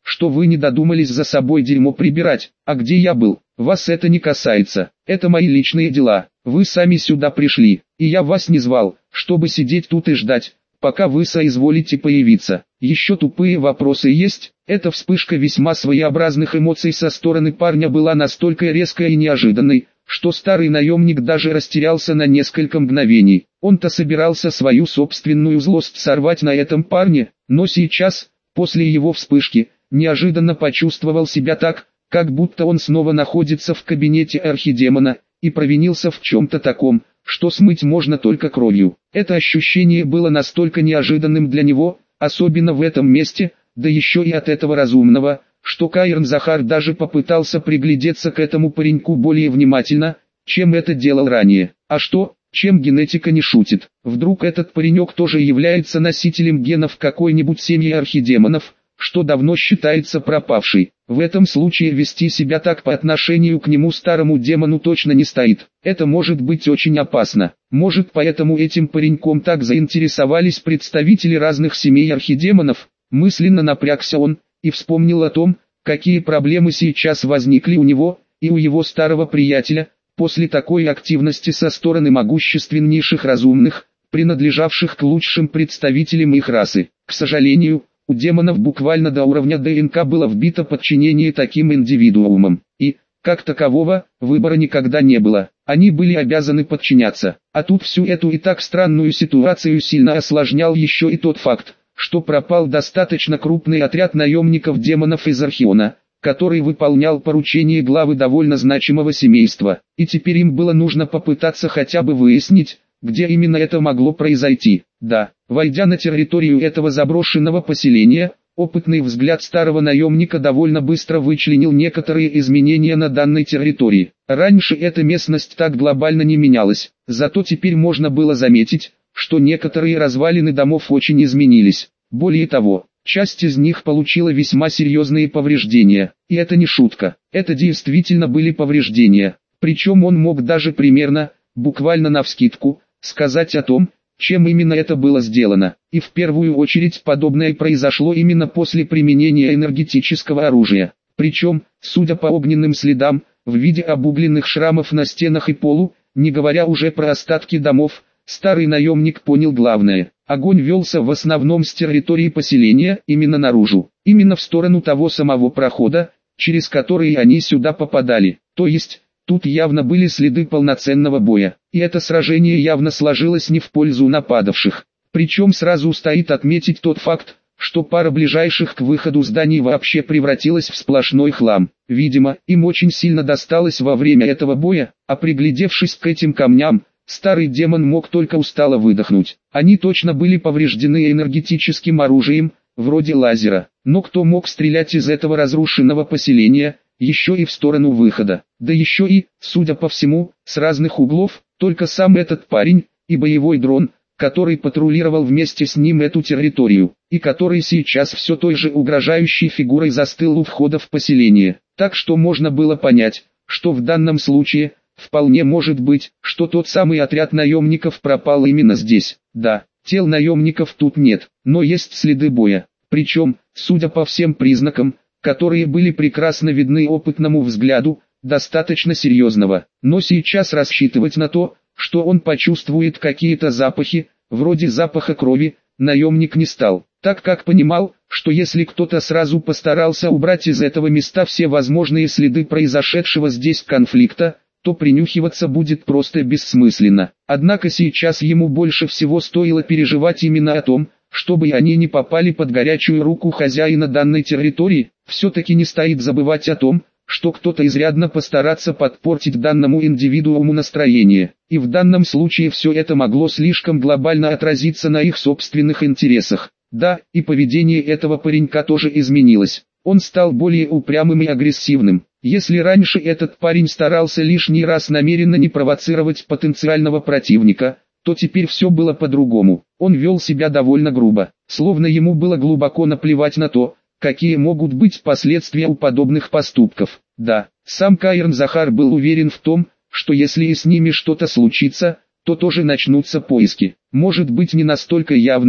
что вы не додумались за собой дерьмо прибирать. А где я был? Вас это не касается. Это мои личные дела. Вы сами сюда пришли, и я вас не звал, чтобы сидеть тут и ждать, пока вы соизволите появиться. Еще тупые вопросы есть? Эта вспышка весьма своеобразных эмоций со стороны парня была настолько резкой и неожиданной, что старый наемник даже растерялся на несколько мгновений. Он-то собирался свою собственную злость сорвать на этом парне, но сейчас, после его вспышки, неожиданно почувствовал себя так, как будто он снова находится в кабинете архидемона, и провинился в чем-то таком, что смыть можно только кровью. Это ощущение было настолько неожиданным для него, особенно в этом месте, да еще и от этого разумного, что Каирн Захар даже попытался приглядеться к этому пареньку более внимательно, чем это делал ранее. А что, чем генетика не шутит? Вдруг этот паренек тоже является носителем генов какой-нибудь семьи архидемонов, что давно считается пропавшей. В этом случае вести себя так по отношению к нему старому демону точно не стоит. Это может быть очень опасно. Может, поэтому этим пареньком так заинтересовались представители разных семей архидемонов? Мысленно напрягся он и вспомнил о том, какие проблемы сейчас возникли у него и у его старого приятеля после такой активности со стороны могущественнейших разумных, принадлежавших к лучшим представителям их расы. К сожалению, у демонов буквально до уровня ДНК было вбито подчинение таким индивидуумам, и, как такового, выбора никогда не было. Они были обязаны подчиняться. А тут всю эту и так странную ситуацию сильно осложнял еще и тот факт, что пропал достаточно крупный отряд наемников-демонов из Архиона, который выполнял поручение главы довольно значимого семейства, и теперь им было нужно попытаться хотя бы выяснить, где именно это могло произойти. Да, войдя на территорию этого заброшенного поселения, опытный взгляд старого наемника довольно быстро вычленил некоторые изменения на данной территории. Раньше эта местность так глобально не менялась, зато теперь можно было заметить, что некоторые развалины домов очень изменились. Более того, часть из них получила весьма серьезные повреждения. И это не шутка, это действительно были повреждения. Причем он мог даже примерно, буквально навскидку, сказать о том, чем именно это было сделано. И в первую очередь подобное произошло именно после применения энергетического оружия. Причем, судя по огненным следам, в виде обугленных шрамов на стенах и полу, не говоря уже про остатки домов, старый наемник понял главное. Огонь велся в основном с территории поселения, именно наружу, именно в сторону того самого прохода, через который они сюда попадали. То есть, тут явно были следы полноценного боя, и это сражение явно сложилось не в пользу нападавших. Причем сразу стоит отметить тот факт, что пара ближайших к выходу зданий вообще превратилась в сплошной хлам. Видимо, им очень сильно досталось во время этого боя, а приглядевшись к этим камням, старый демон мог только устало выдохнуть. Они точно были повреждены энергетическим оружием, вроде лазера, но кто мог стрелять из этого разрушенного поселения, еще и в сторону выхода, да еще и, судя по всему, с разных углов, только сам этот парень, и боевой дрон, который патрулировал вместе с ним эту территорию, и который сейчас все той же угрожающей фигурой застыл у входа в поселение. Так что можно было понять, что в данном случае, вполне может быть, что тот самый отряд наемников пропал именно здесь. Да, тел наемников тут нет, но есть следы боя. Причем, судя по всем признакам, которые были прекрасно видны опытному взгляду, достаточно серьезного. Но сейчас рассчитывать на то, что он почувствует какие-то запахи, вроде запаха крови, наемник не стал, так как понимал, что если кто-то сразу постарался убрать из этого места все возможные следы произошедшего здесь конфликта, то принюхиваться будет просто бессмысленно. Однако сейчас ему больше всего стоило переживать именно о том, чтобы они не попали под горячую руку хозяина данной территории. Все-таки не стоит забывать о том, что кто-то изрядно постараться подпортить данному индивидууму настроение, и в данном случае все это могло слишком глобально отразиться на их собственных интересах. Да, и поведение этого паренька тоже изменилось. Он стал более упрямым и агрессивным. Если раньше этот парень старался лишний раз намеренно не провоцировать потенциального противника, то теперь все было по-другому. Он вел себя довольно грубо, словно ему было глубоко наплевать на то, какие могут быть последствия у подобных поступков. Да, сам Каирн Захар был уверен в том, что если и с ними что-то случится, то тоже начнутся поиски. Может быть не настолько явные,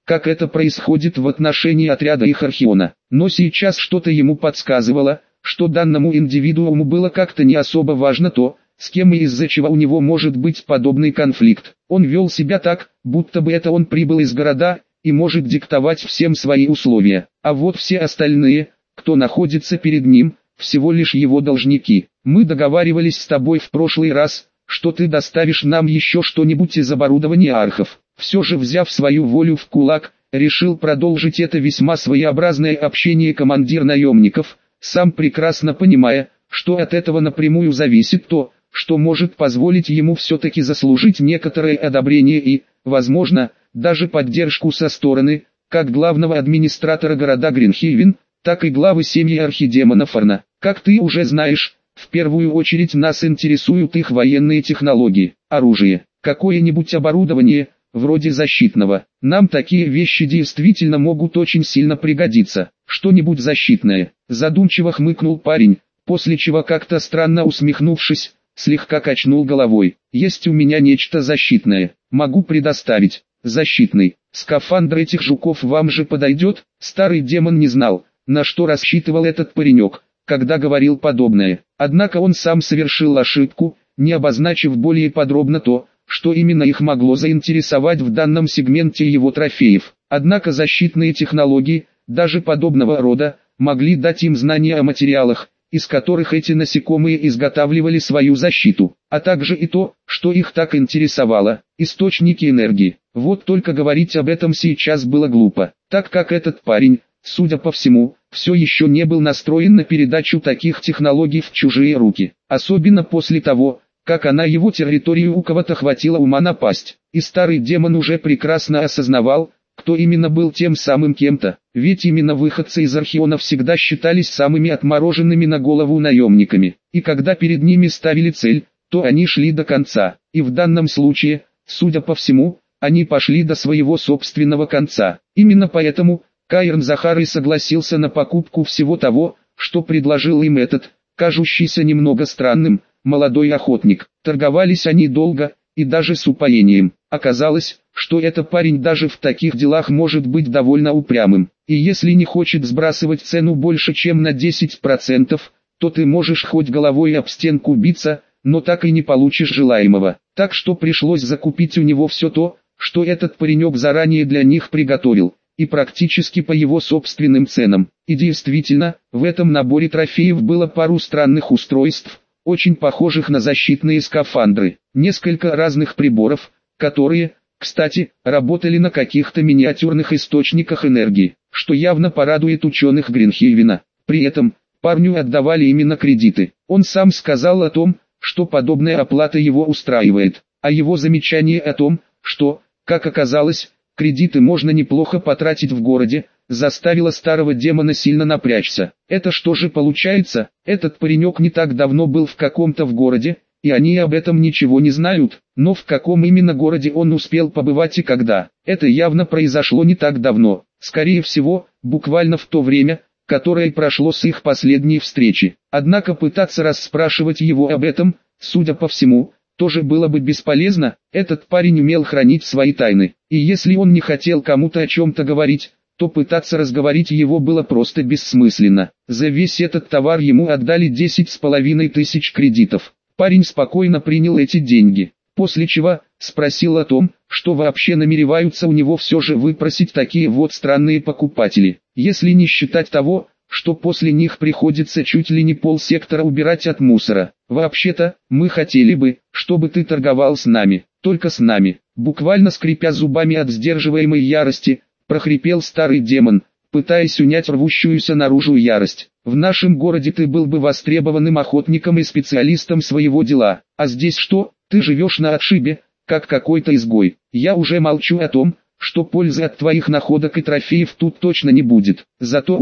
как это происходит в отношении отряда их Архиона. Но сейчас что-то ему подсказывало, что данному индивидууму было как-то не особо важно то, с кем и из-за чего у него может быть подобный конфликт. Он вел себя так, будто бы это он прибыл из города, и может диктовать всем свои условия. А вот все остальные, кто находится перед ним, всего лишь его должники. Мы договаривались с тобой в прошлый раз, что ты доставишь нам еще что-нибудь из оборудования архов. Все же, взяв свою волю в кулак, решил продолжить это весьма своеобразное общение командир наемников, сам прекрасно понимая, что от этого напрямую зависит то, что может позволить ему все-таки заслужить некоторое одобрение и, возможно, даже поддержку со стороны, как главного администратора города Гринхейвен, так и главы семьи архидемона Фарна. Как ты уже знаешь, в первую очередь нас интересуют их военные технологии, оружие, какое-нибудь оборудование, вроде защитного. Нам такие вещи действительно могут очень сильно пригодиться. Что-нибудь защитное. Задумчиво хмыкнул парень, после чего, как-то странно усмехнувшись, слегка качнул головой. Есть у меня нечто защитное, могу предоставить. Защитный. Скафандр этих жуков вам же подойдет? Старый демон не знал, на что рассчитывал этот паренек, когда говорил подобное. Однако он сам совершил ошибку, не обозначив более подробно то, что именно их могло заинтересовать в данном сегменте его трофеев. Однако защитные технологии, даже подобного рода, могли дать им знания о материалах, из которых эти насекомые изготавливали свою защиту, а также и то, что их так интересовало, источники энергии. Вот только говорить об этом сейчас было глупо, так как этот парень, судя по всему, все еще не был настроен на передачу таких технологий в чужие руки, особенно после того, как на его территорию у кого-то хватило ума напасть. И старый демон уже прекрасно осознавал, кто именно был тем самым кем-то, ведь именно выходцы из Архиона всегда считались самыми отмороженными на голову наемниками, и когда перед ними ставили цель, то они шли до конца, и в данном случае, судя по всему, они пошли до своего собственного конца. Именно поэтому Каирн Захар согласился на покупку всего того, что предложил им этот, кажущийся немного странным, молодой охотник. Торговались они долго, и даже с упоением. Оказалось, что этот парень даже в таких делах может быть довольно упрямым, и если не хочет сбрасывать цену больше чем на 10%, то ты можешь хоть головой об стенку биться, но так и не получишь желаемого. Так что пришлось закупить у него все то, что этот паренек заранее для них приготовил, и практически по его собственным ценам. И действительно, в этом наборе трофеев было пару странных устройств, очень похожих на защитные скафандры, несколько разных приборов, которые, кстати, работали на каких-то миниатюрных источниках энергии, что явно порадует ученых Гринхейвена. При этом, парню отдавали именно кредиты. Он сам сказал о том, что подобная оплата его устраивает, а его замечание о том, что, как оказалось, кредиты можно неплохо потратить в городе, заставило старого демона сильно напрячься. Это что же получается? Этот паренек не так давно был в каком-то в городе, и они об этом ничего не знают, но в каком именно городе он успел побывать и когда? Это явно произошло не так давно, скорее всего, буквально в то время, которое прошло с их последней встречи. Однако пытаться расспрашивать его об этом, судя по всему, тоже было бы бесполезно. Этот парень умел хранить свои тайны, и если он не хотел кому-то о чем-то говорить, то пытаться разговорить его было просто бессмысленно. За весь этот товар ему отдали 10,5 тысяч кредитов. Парень спокойно принял эти деньги, после чего спросил о том, что вообще намереваются у него все же выпросить такие вот странные покупатели, если не считать того, что после них приходится чуть ли не полсектора убирать от мусора. Вообще-то, мы хотели бы, чтобы ты торговал с нами, только с нами. Буквально скрипя зубами от сдерживаемой ярости, прохрипел старый демон, пытаясь унять рвущуюся наружу ярость. В нашем городе ты был бы востребованным охотником и специалистом своего дела, а здесь что? Ты живешь на отшибе, как какой-то изгой. Я уже молчу о том, что пользы от твоих находок и трофеев тут точно не будет. Зато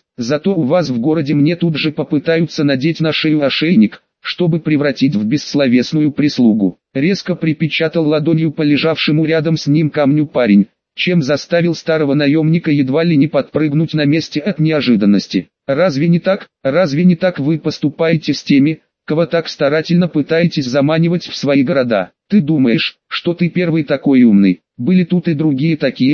у вас в городе мне тут же попытаются надеть на шею ошейник, чтобы превратить в бессловесную прислугу. Резко припечатал ладонью по лежавшему рядом с ним камню парень, чем заставил старого наемника едва ли не подпрыгнуть на месте от неожиданности. Разве не так вы поступаете с теми, кого так старательно пытаетесь заманивать в свои города? Ты думаешь, что ты первый такой умный? Были тут и другие такие же,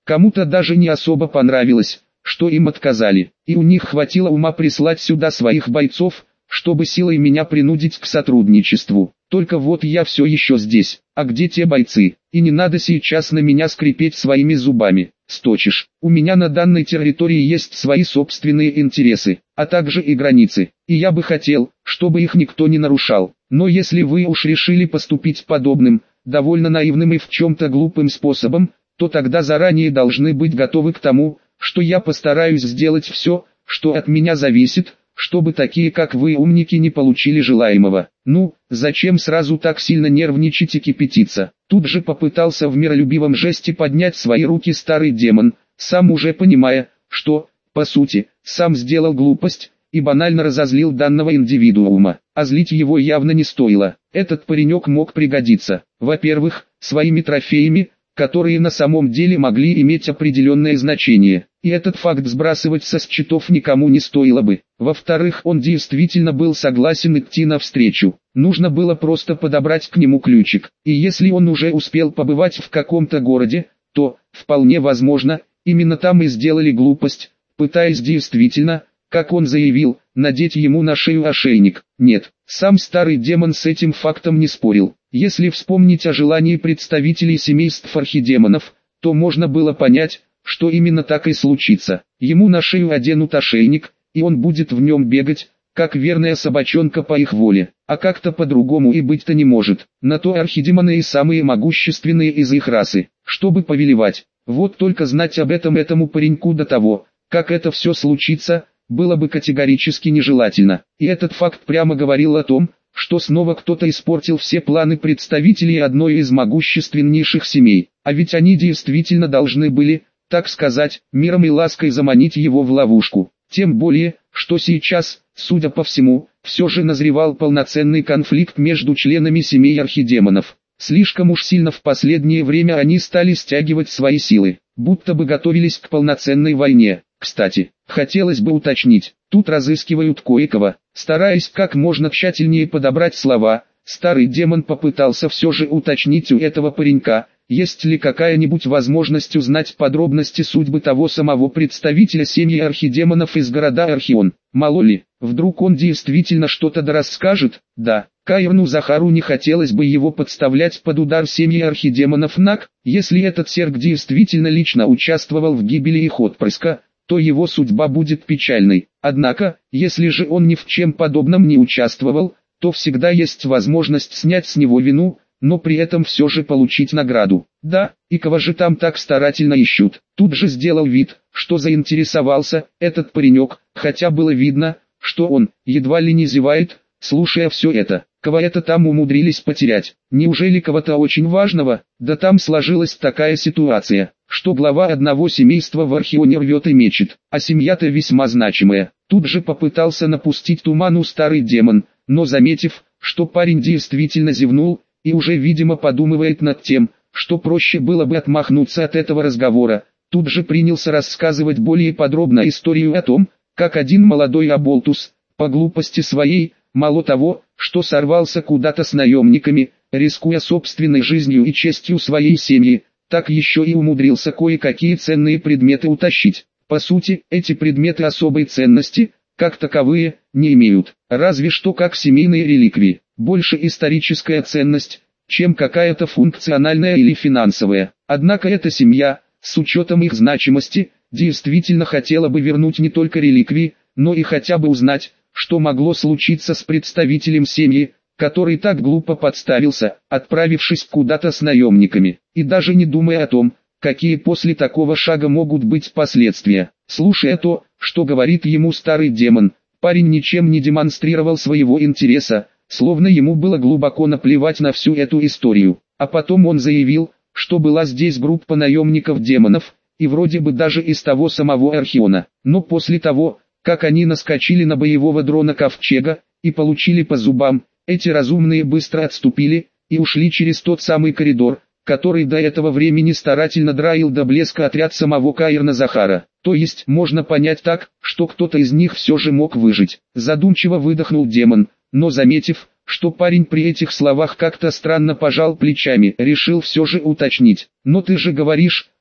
Кому-то даже не особо понравилось, что им отказали, и у них хватило ума прислать сюда своих бойцов, чтобы силой меня принудить к сотрудничеству. Только вот я все еще здесь, а где те бойцы? И не надо сейчас на меня скрипеть своими зубами. Сточишь, у меня на данной территории есть свои собственные интересы, а также и границы, и я бы хотел, чтобы их никто не нарушал. Но если вы уж решили поступить подобным, довольно наивным и в чем-то глупым способом, то тогда заранее должны быть готовы к тому, что я постараюсь сделать все, что от меня зависит, чтобы такие как вы умники не получили желаемого. Ну, зачем сразу так сильно нервничать и кипятиться? Тут же попытался в миролюбивом жесте поднять свои руки старый демон, сам уже понимая, что, по сути, сам сделал глупость и банально разозлил данного индивидуума. А злить его явно не стоило. Этот паренек мог пригодиться, во-первых, своими трофеями, которые на самом деле могли иметь определенное значение, и этот факт сбрасывать со счетов никому не стоило бы. Во-вторых, он действительно был согласен идти навстречу, нужно было просто подобрать к нему ключик, и если он уже успел побывать в каком-то городе, то, вполне возможно, именно там и сделали глупость, пытаясь действительно, как он заявил, надеть ему на шею ошейник. Нет, сам старый демон с этим фактом не спорил. Если вспомнить о желании представителей семейств архидемонов, то можно было понять, что именно так и случится. Ему на шею оденут ошейник, и он будет в нем бегать, как верная собачонка по их воле. А как-то по-другому и быть-то не может. На то архидемоны и самые могущественные из их расы, чтобы повелевать. Вот только знать об этом этому пареньку до того, как это все случится, было бы категорически нежелательно. И этот факт прямо говорил о том, что снова кто-то испортил все планы представителей одной из могущественнейших семей, а ведь они действительно должны были, так сказать, миром и лаской заманить его в ловушку. Тем более, что сейчас, судя по всему, все же назревал полноценный конфликт между членами семей архидемонов. Слишком уж сильно в последнее время они стали стягивать свои силы, будто бы готовились к полноценной войне. Кстати, хотелось бы уточнить, тут разыскивают кое-кого. Стараясь как можно тщательнее подобрать слова, старый демон попытался все же уточнить у этого паренька, есть ли какая-нибудь возможность узнать подробности судьбы того самого представителя семьи архидемонов из города Архион. Мало ли, вдруг он действительно что-то дорасскажет. Да, Каирну Захару не хотелось бы его подставлять под удар семьи архидемонов Наг, если этот серк действительно лично участвовал в гибели их отпрыска, то его судьба будет печальной. Однако, если же он ни в чем подобном не участвовал, то всегда есть возможность снять с него вину, но при этом все же получить награду. Да, и кого же там так старательно ищут? Тут же сделал вид, что заинтересовался этот паренек, хотя было видно, что он едва ли не зевает, слушая все это. Кого это там умудрились потерять? Неужели кого-то очень важного? Да там сложилась такая ситуация, что глава одного семейства в Архионе рвет и мечет, а семья-то весьма значимая. Тут же попытался напустить туману старый демон, но заметив, что парень действительно зевнул, и уже видимо подумывает над тем, что проще было бы отмахнуться от этого разговора, тут же принялся рассказывать более подробно историю о том, как один молодой оболтус, по глупости своей, мало того, что сорвался куда-то с наемниками, рискуя собственной жизнью и честью своей семьи, так еще и умудрился кое-какие ценные предметы утащить. По сути, эти предметы особой ценности, как таковые, не имеют, разве что как семейные реликвии, больше историческая ценность, чем какая-то функциональная или финансовая. Однако эта семья, с учетом их значимости, действительно хотела бы вернуть не только реликвии, но и хотя бы узнать, что могло случиться с представителем семьи, который так глупо подставился, отправившись куда-то с наемниками, и даже не думая о том, какие после такого шага могут быть последствия. Слушая то, что говорит ему старый демон, парень ничем не демонстрировал своего интереса, словно ему было глубоко наплевать на всю эту историю. А потом он заявил, что была здесь группа наемников-демонов, и вроде бы даже из того самого Архиона. Но после того, как они наскочили на боевого дрона Ковчега, и получили по зубам, эти разумные быстро отступили, и ушли через тот самый коридор, который до этого времени старательно драил до блеска отряд самого Каирна Захара. То есть, можно понять так, что кто-то из них все же мог выжить. Задумчиво выдохнул демон, но заметив, что парень при этих словах как-то странно пожал плечами, решил все же уточнить. Но ты же говоришь,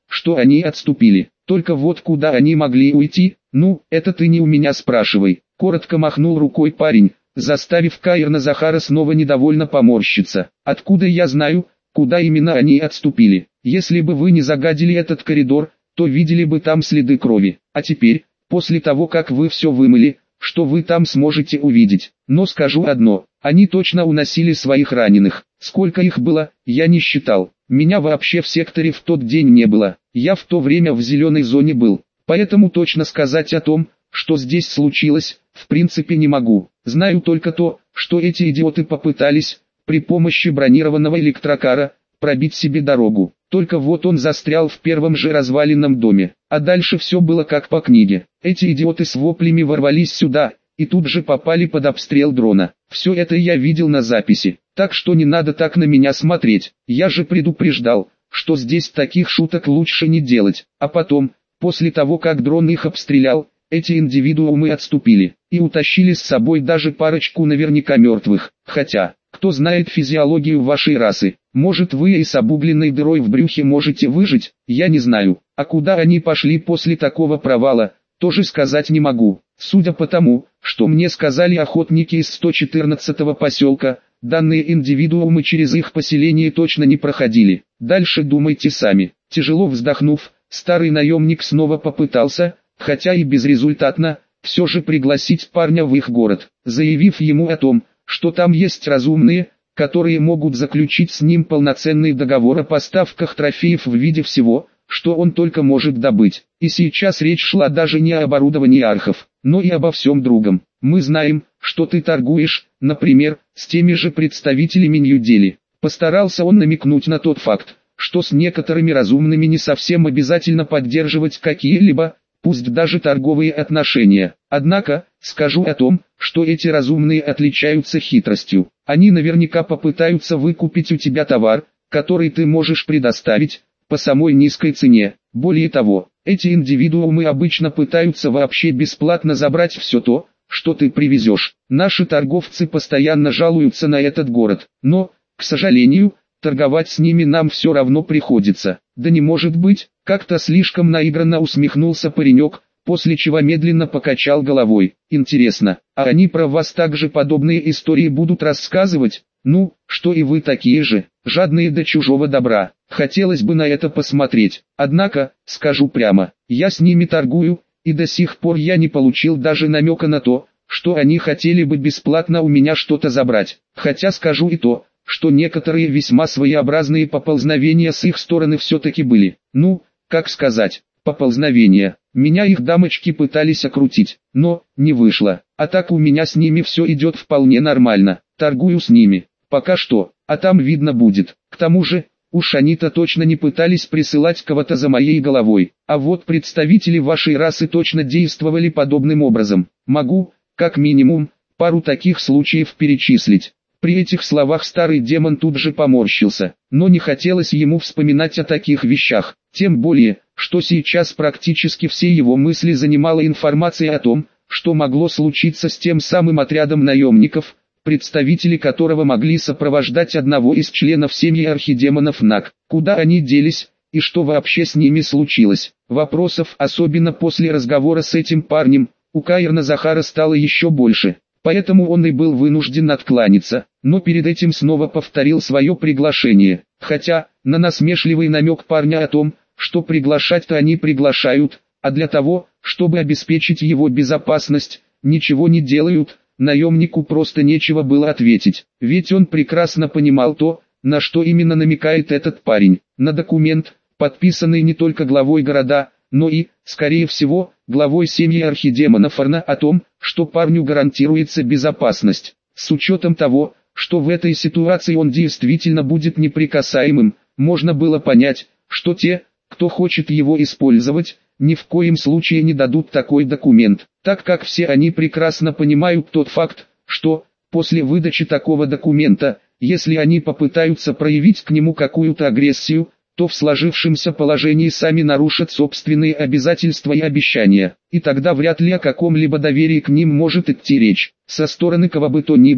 что они отступили. Только вот куда они могли уйти? Ну, это ты не у меня спрашивай. Коротко махнул рукой парень, заставив Каирна Захара снова недовольно поморщиться. Откуда я знаю, куда именно они отступили? Если бы вы не загадили этот коридор, то видели бы там следы крови. А теперь, после того как вы все вымыли, что вы там сможете увидеть? Но скажу одно, они точно уносили своих раненых. Сколько их было, я не считал. Меня вообще в секторе в тот день не было. Я в то время в зеленой зоне был. Поэтому точно сказать о том, что здесь случилось, в принципе не могу. Знаю только то, что эти идиоты попытались, при помощи бронированного электрокара, пробить себе дорогу. Только вот он застрял в первом же разваленном доме. А дальше все было как по книге. Эти идиоты с воплями ворвались сюда, и тут же попали под обстрел дрона. Все это я видел на записи. Так что не надо так на меня смотреть. Я же предупреждал, что здесь таких шуток лучше не делать. А потом, после того как дрон их обстрелял, эти индивидуумы отступили, и утащили с собой даже парочку наверняка мертвых. Хотя, кто знает физиологию вашей расы, может вы и с обугленной дырой в брюхе можете выжить, я не знаю. А куда они пошли после такого провала, тоже сказать не могу. Судя по тому, что мне сказали охотники из 114-го поселка, данные индивидуумы через их поселение точно не проходили. Дальше думайте сами. Тяжело вздохнув, старый наемник снова попытался, хотя и безрезультатно, все же пригласить парня в их город, заявив ему о том, что там есть разумные, которые могут заключить с ним полноценный договор о поставках трофеев в виде всего, что он только может добыть. И сейчас речь шла даже не о оборудовании архов, но и обо всем другом. Мы знаем, что ты торгуешь, например, с теми же представителями Нью-Дели. Постарался он намекнуть на тот факт, что с некоторыми разумными не совсем обязательно поддерживать какие-либо, пусть даже торговые отношения. Однако, скажу о том, что эти разумные отличаются хитростью. Они наверняка попытаются выкупить у тебя товар, который ты можешь предоставить, по самой низкой цене. Более того, эти индивидуумы обычно пытаются вообще бесплатно забрать все то, что ты привезешь. Наши торговцы постоянно жалуются на этот город, но, к сожалению, торговать с ними нам все равно приходится. Да не может быть, как-то слишком наигранно усмехнулся паренек, после чего медленно покачал головой. Интересно, а они про вас также подобные истории будут рассказывать? Ну, что и вы такие же, жадные до чужого добра. Хотелось бы на это посмотреть. Однако, скажу прямо, я с ними торгую, и до сих пор я не получил даже намека на то, что они хотели бы бесплатно у меня что-то забрать. Хотя скажу и то, что некоторые весьма своеобразные поползновения с их стороны все-таки были. Ну, как сказать, поползновения. Меня их дамочки пытались окрутить, но не вышло. А так у меня с ними все идет вполне нормально. Торгую с ними, пока что, а там видно будет. К тому же, уж они-то точно не пытались присылать кого-то за моей головой. А вот представители вашей расы точно действовали подобным образом. Могу, как минимум, пару таких случаев перечислить. При этих словах старый демон тут же поморщился, но не хотелось ему вспоминать о таких вещах, тем более, что сейчас практически все его мысли занимала информация о том, что могло случиться с тем самым отрядом наемников, представители которого могли сопровождать одного из членов семьи архидемонов Наг. Куда они делись, и что вообще с ними случилось? Вопросов, особенно после разговора с этим парнем, у Каирна Захара стало еще больше. Поэтому он и был вынужден откланяться, но перед этим снова повторил свое приглашение. Хотя, на насмешливый намек парня о том, что приглашать-то они приглашают, а для того, чтобы обеспечить его безопасность, ничего не делают, наемнику просто нечего было ответить. Ведь он прекрасно понимал то, на что именно намекает этот парень. На документ, подписанный не только главой города, но и, скорее всего, главой семьи архидемонов Арна о том, что парню гарантируется безопасность. С учетом того, что в этой ситуации он действительно будет неприкасаемым, можно было понять, что те, кто хочет его использовать, ни в коем случае не дадут такой документ, так как все они прекрасно понимают тот факт, что, после выдачи такого документа, если они попытаются проявить к нему какую-то агрессию, то в сложившемся положении сами нарушат собственные обязательства и обещания, и тогда вряд ли о каком-либо доверии к ним может идти речь, со стороны кого бы то ни было.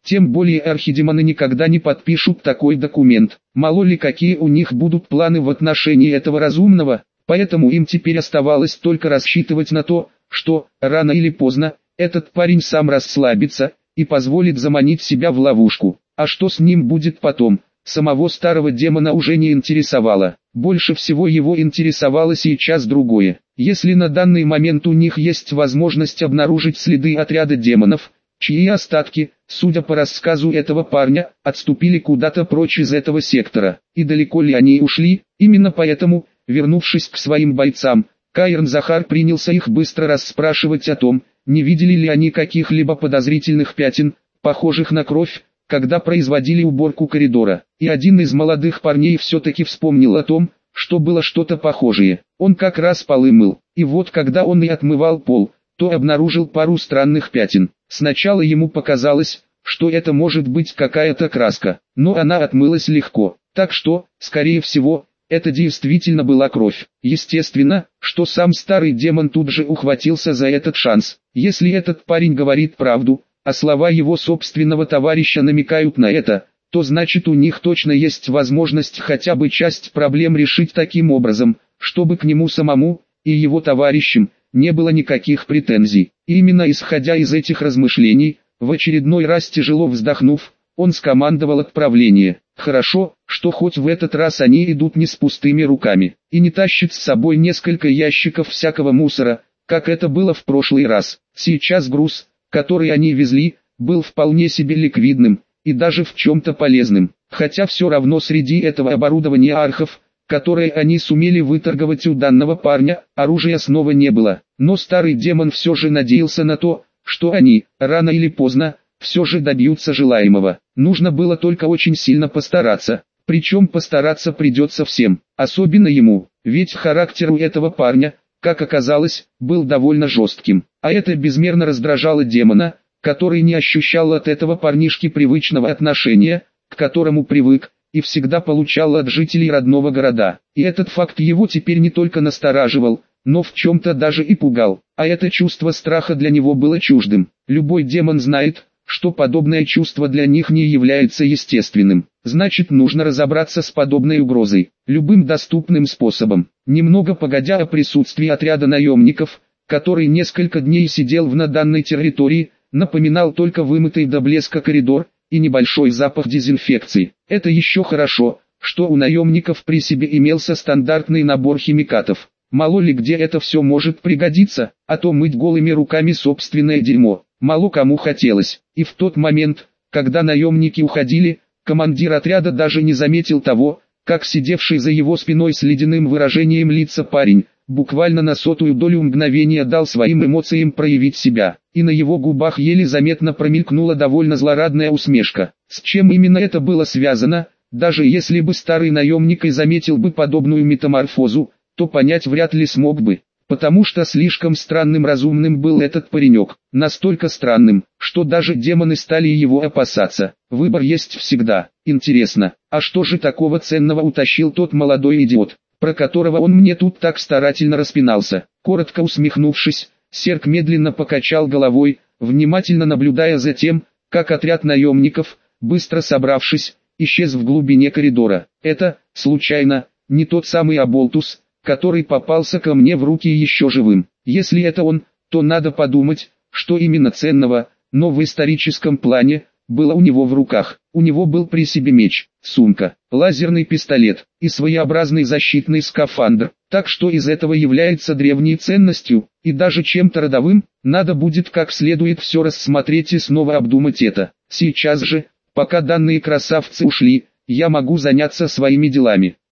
Тем более архидемоны никогда не подпишут такой документ. Мало ли какие у них будут планы в отношении этого разумного, поэтому им теперь оставалось только рассчитывать на то, что, рано или поздно, этот парень сам расслабится и позволит заманить себя в ловушку. А что с ним будет потом, самого старого демона уже не интересовало. Больше всего его интересовало сейчас другое. Если на данный момент у них есть возможность обнаружить следы отряда демонов, чьи остатки, судя по рассказу этого парня, отступили куда-то прочь из этого сектора, и далеко ли они ушли, именно поэтому, вернувшись к своим бойцам, Каирн Захар принялся их быстро расспрашивать о том, не видели ли они каких-либо подозрительных пятен, похожих на кровь, когда производили уборку коридора. И один из молодых парней все-таки вспомнил о том, что было что-то похожее. Он как раз полы мыл, и вот когда он и отмывал пол, то обнаружил пару странных пятен. Сначала ему показалось, что это может быть какая-то краска, но она отмылась легко, так что, скорее всего, это действительно была кровь. Естественно, что сам старый демон тут же ухватился за этот шанс. Если этот парень говорит правду, а слова его собственного товарища намекают на это, то значит у них точно есть возможность хотя бы часть проблем решить таким образом, чтобы к нему самому и его товарищам не было никаких претензий. И именно исходя из этих размышлений, в очередной раз тяжело вздохнув, он скомандовал отправление. Хорошо, что хоть в этот раз они идут не с пустыми руками, и не тащат с собой несколько ящиков всякого мусора, как это было в прошлый раз. Сейчас груз, который они везли, был вполне себе ликвидным, и даже в чем-то полезным, хотя все равно среди этого оборудования архов, которое они сумели выторговать у данного парня, оружия снова не было. Но старый демон все же надеялся на то, что они, рано или поздно, все же добьются желаемого. Нужно было только очень сильно постараться, причем постараться придется всем, особенно ему, ведь характер у этого парня, как оказалось, был довольно жестким, а это безмерно раздражало демона, который не ощущал от этого парнишки привычного отношения, к которому привык, и всегда получал от жителей родного города. И этот факт его теперь не только настораживал, но в чем-то даже и пугал, а это чувство страха для него было чуждым. Любой демон знает, что подобное чувство для них не является естественным. Значит, нужно разобраться с подобной угрозой, любым доступным способом. Немного погодя о присутствии отряда наемников, который несколько дней сидел на данной территории, напоминал только вымытый до блеска коридор и небольшой запах дезинфекции. Это еще хорошо, что у наемников при себе имелся стандартный набор химикатов. Мало ли где это все может пригодиться, а то мыть голыми руками собственное дерьмо мало кому хотелось. И в тот момент, когда наемники уходили, командир отряда даже не заметил того, как сидевший за его спиной с ледяным выражением лица парень, буквально на сотую долю мгновения дал своим эмоциям проявить себя, и на его губах еле заметно промелькнула довольно злорадная усмешка. С чем именно это было связано, даже если бы старый наемник и заметил бы подобную метаморфозу, то понять вряд ли смог бы, потому что слишком странным разумным был этот паренек, настолько странным, что даже демоны стали его опасаться. Выбор есть всегда. Интересно, а что же такого ценного утащил тот молодой идиот, про которого он мне тут так старательно распинался? Коротко усмехнувшись, Серк медленно покачал головой, внимательно наблюдая за тем, как отряд наемников, быстро собравшись, исчез в глубине коридора. Это, случайно, не тот самый Аболтус, который попался ко мне в руки еще живым. Если это он, то надо подумать, что именно ценного, но в историческом плане, было у него в руках. У него был при себе меч, сумка, лазерный пистолет и своеобразный защитный скафандр, так что из этого является древней ценностью, и даже чем-то родовым. Надо будет как следует все рассмотреть и снова обдумать это. Сейчас же, пока данные красавцы ушли, я могу заняться своими делами.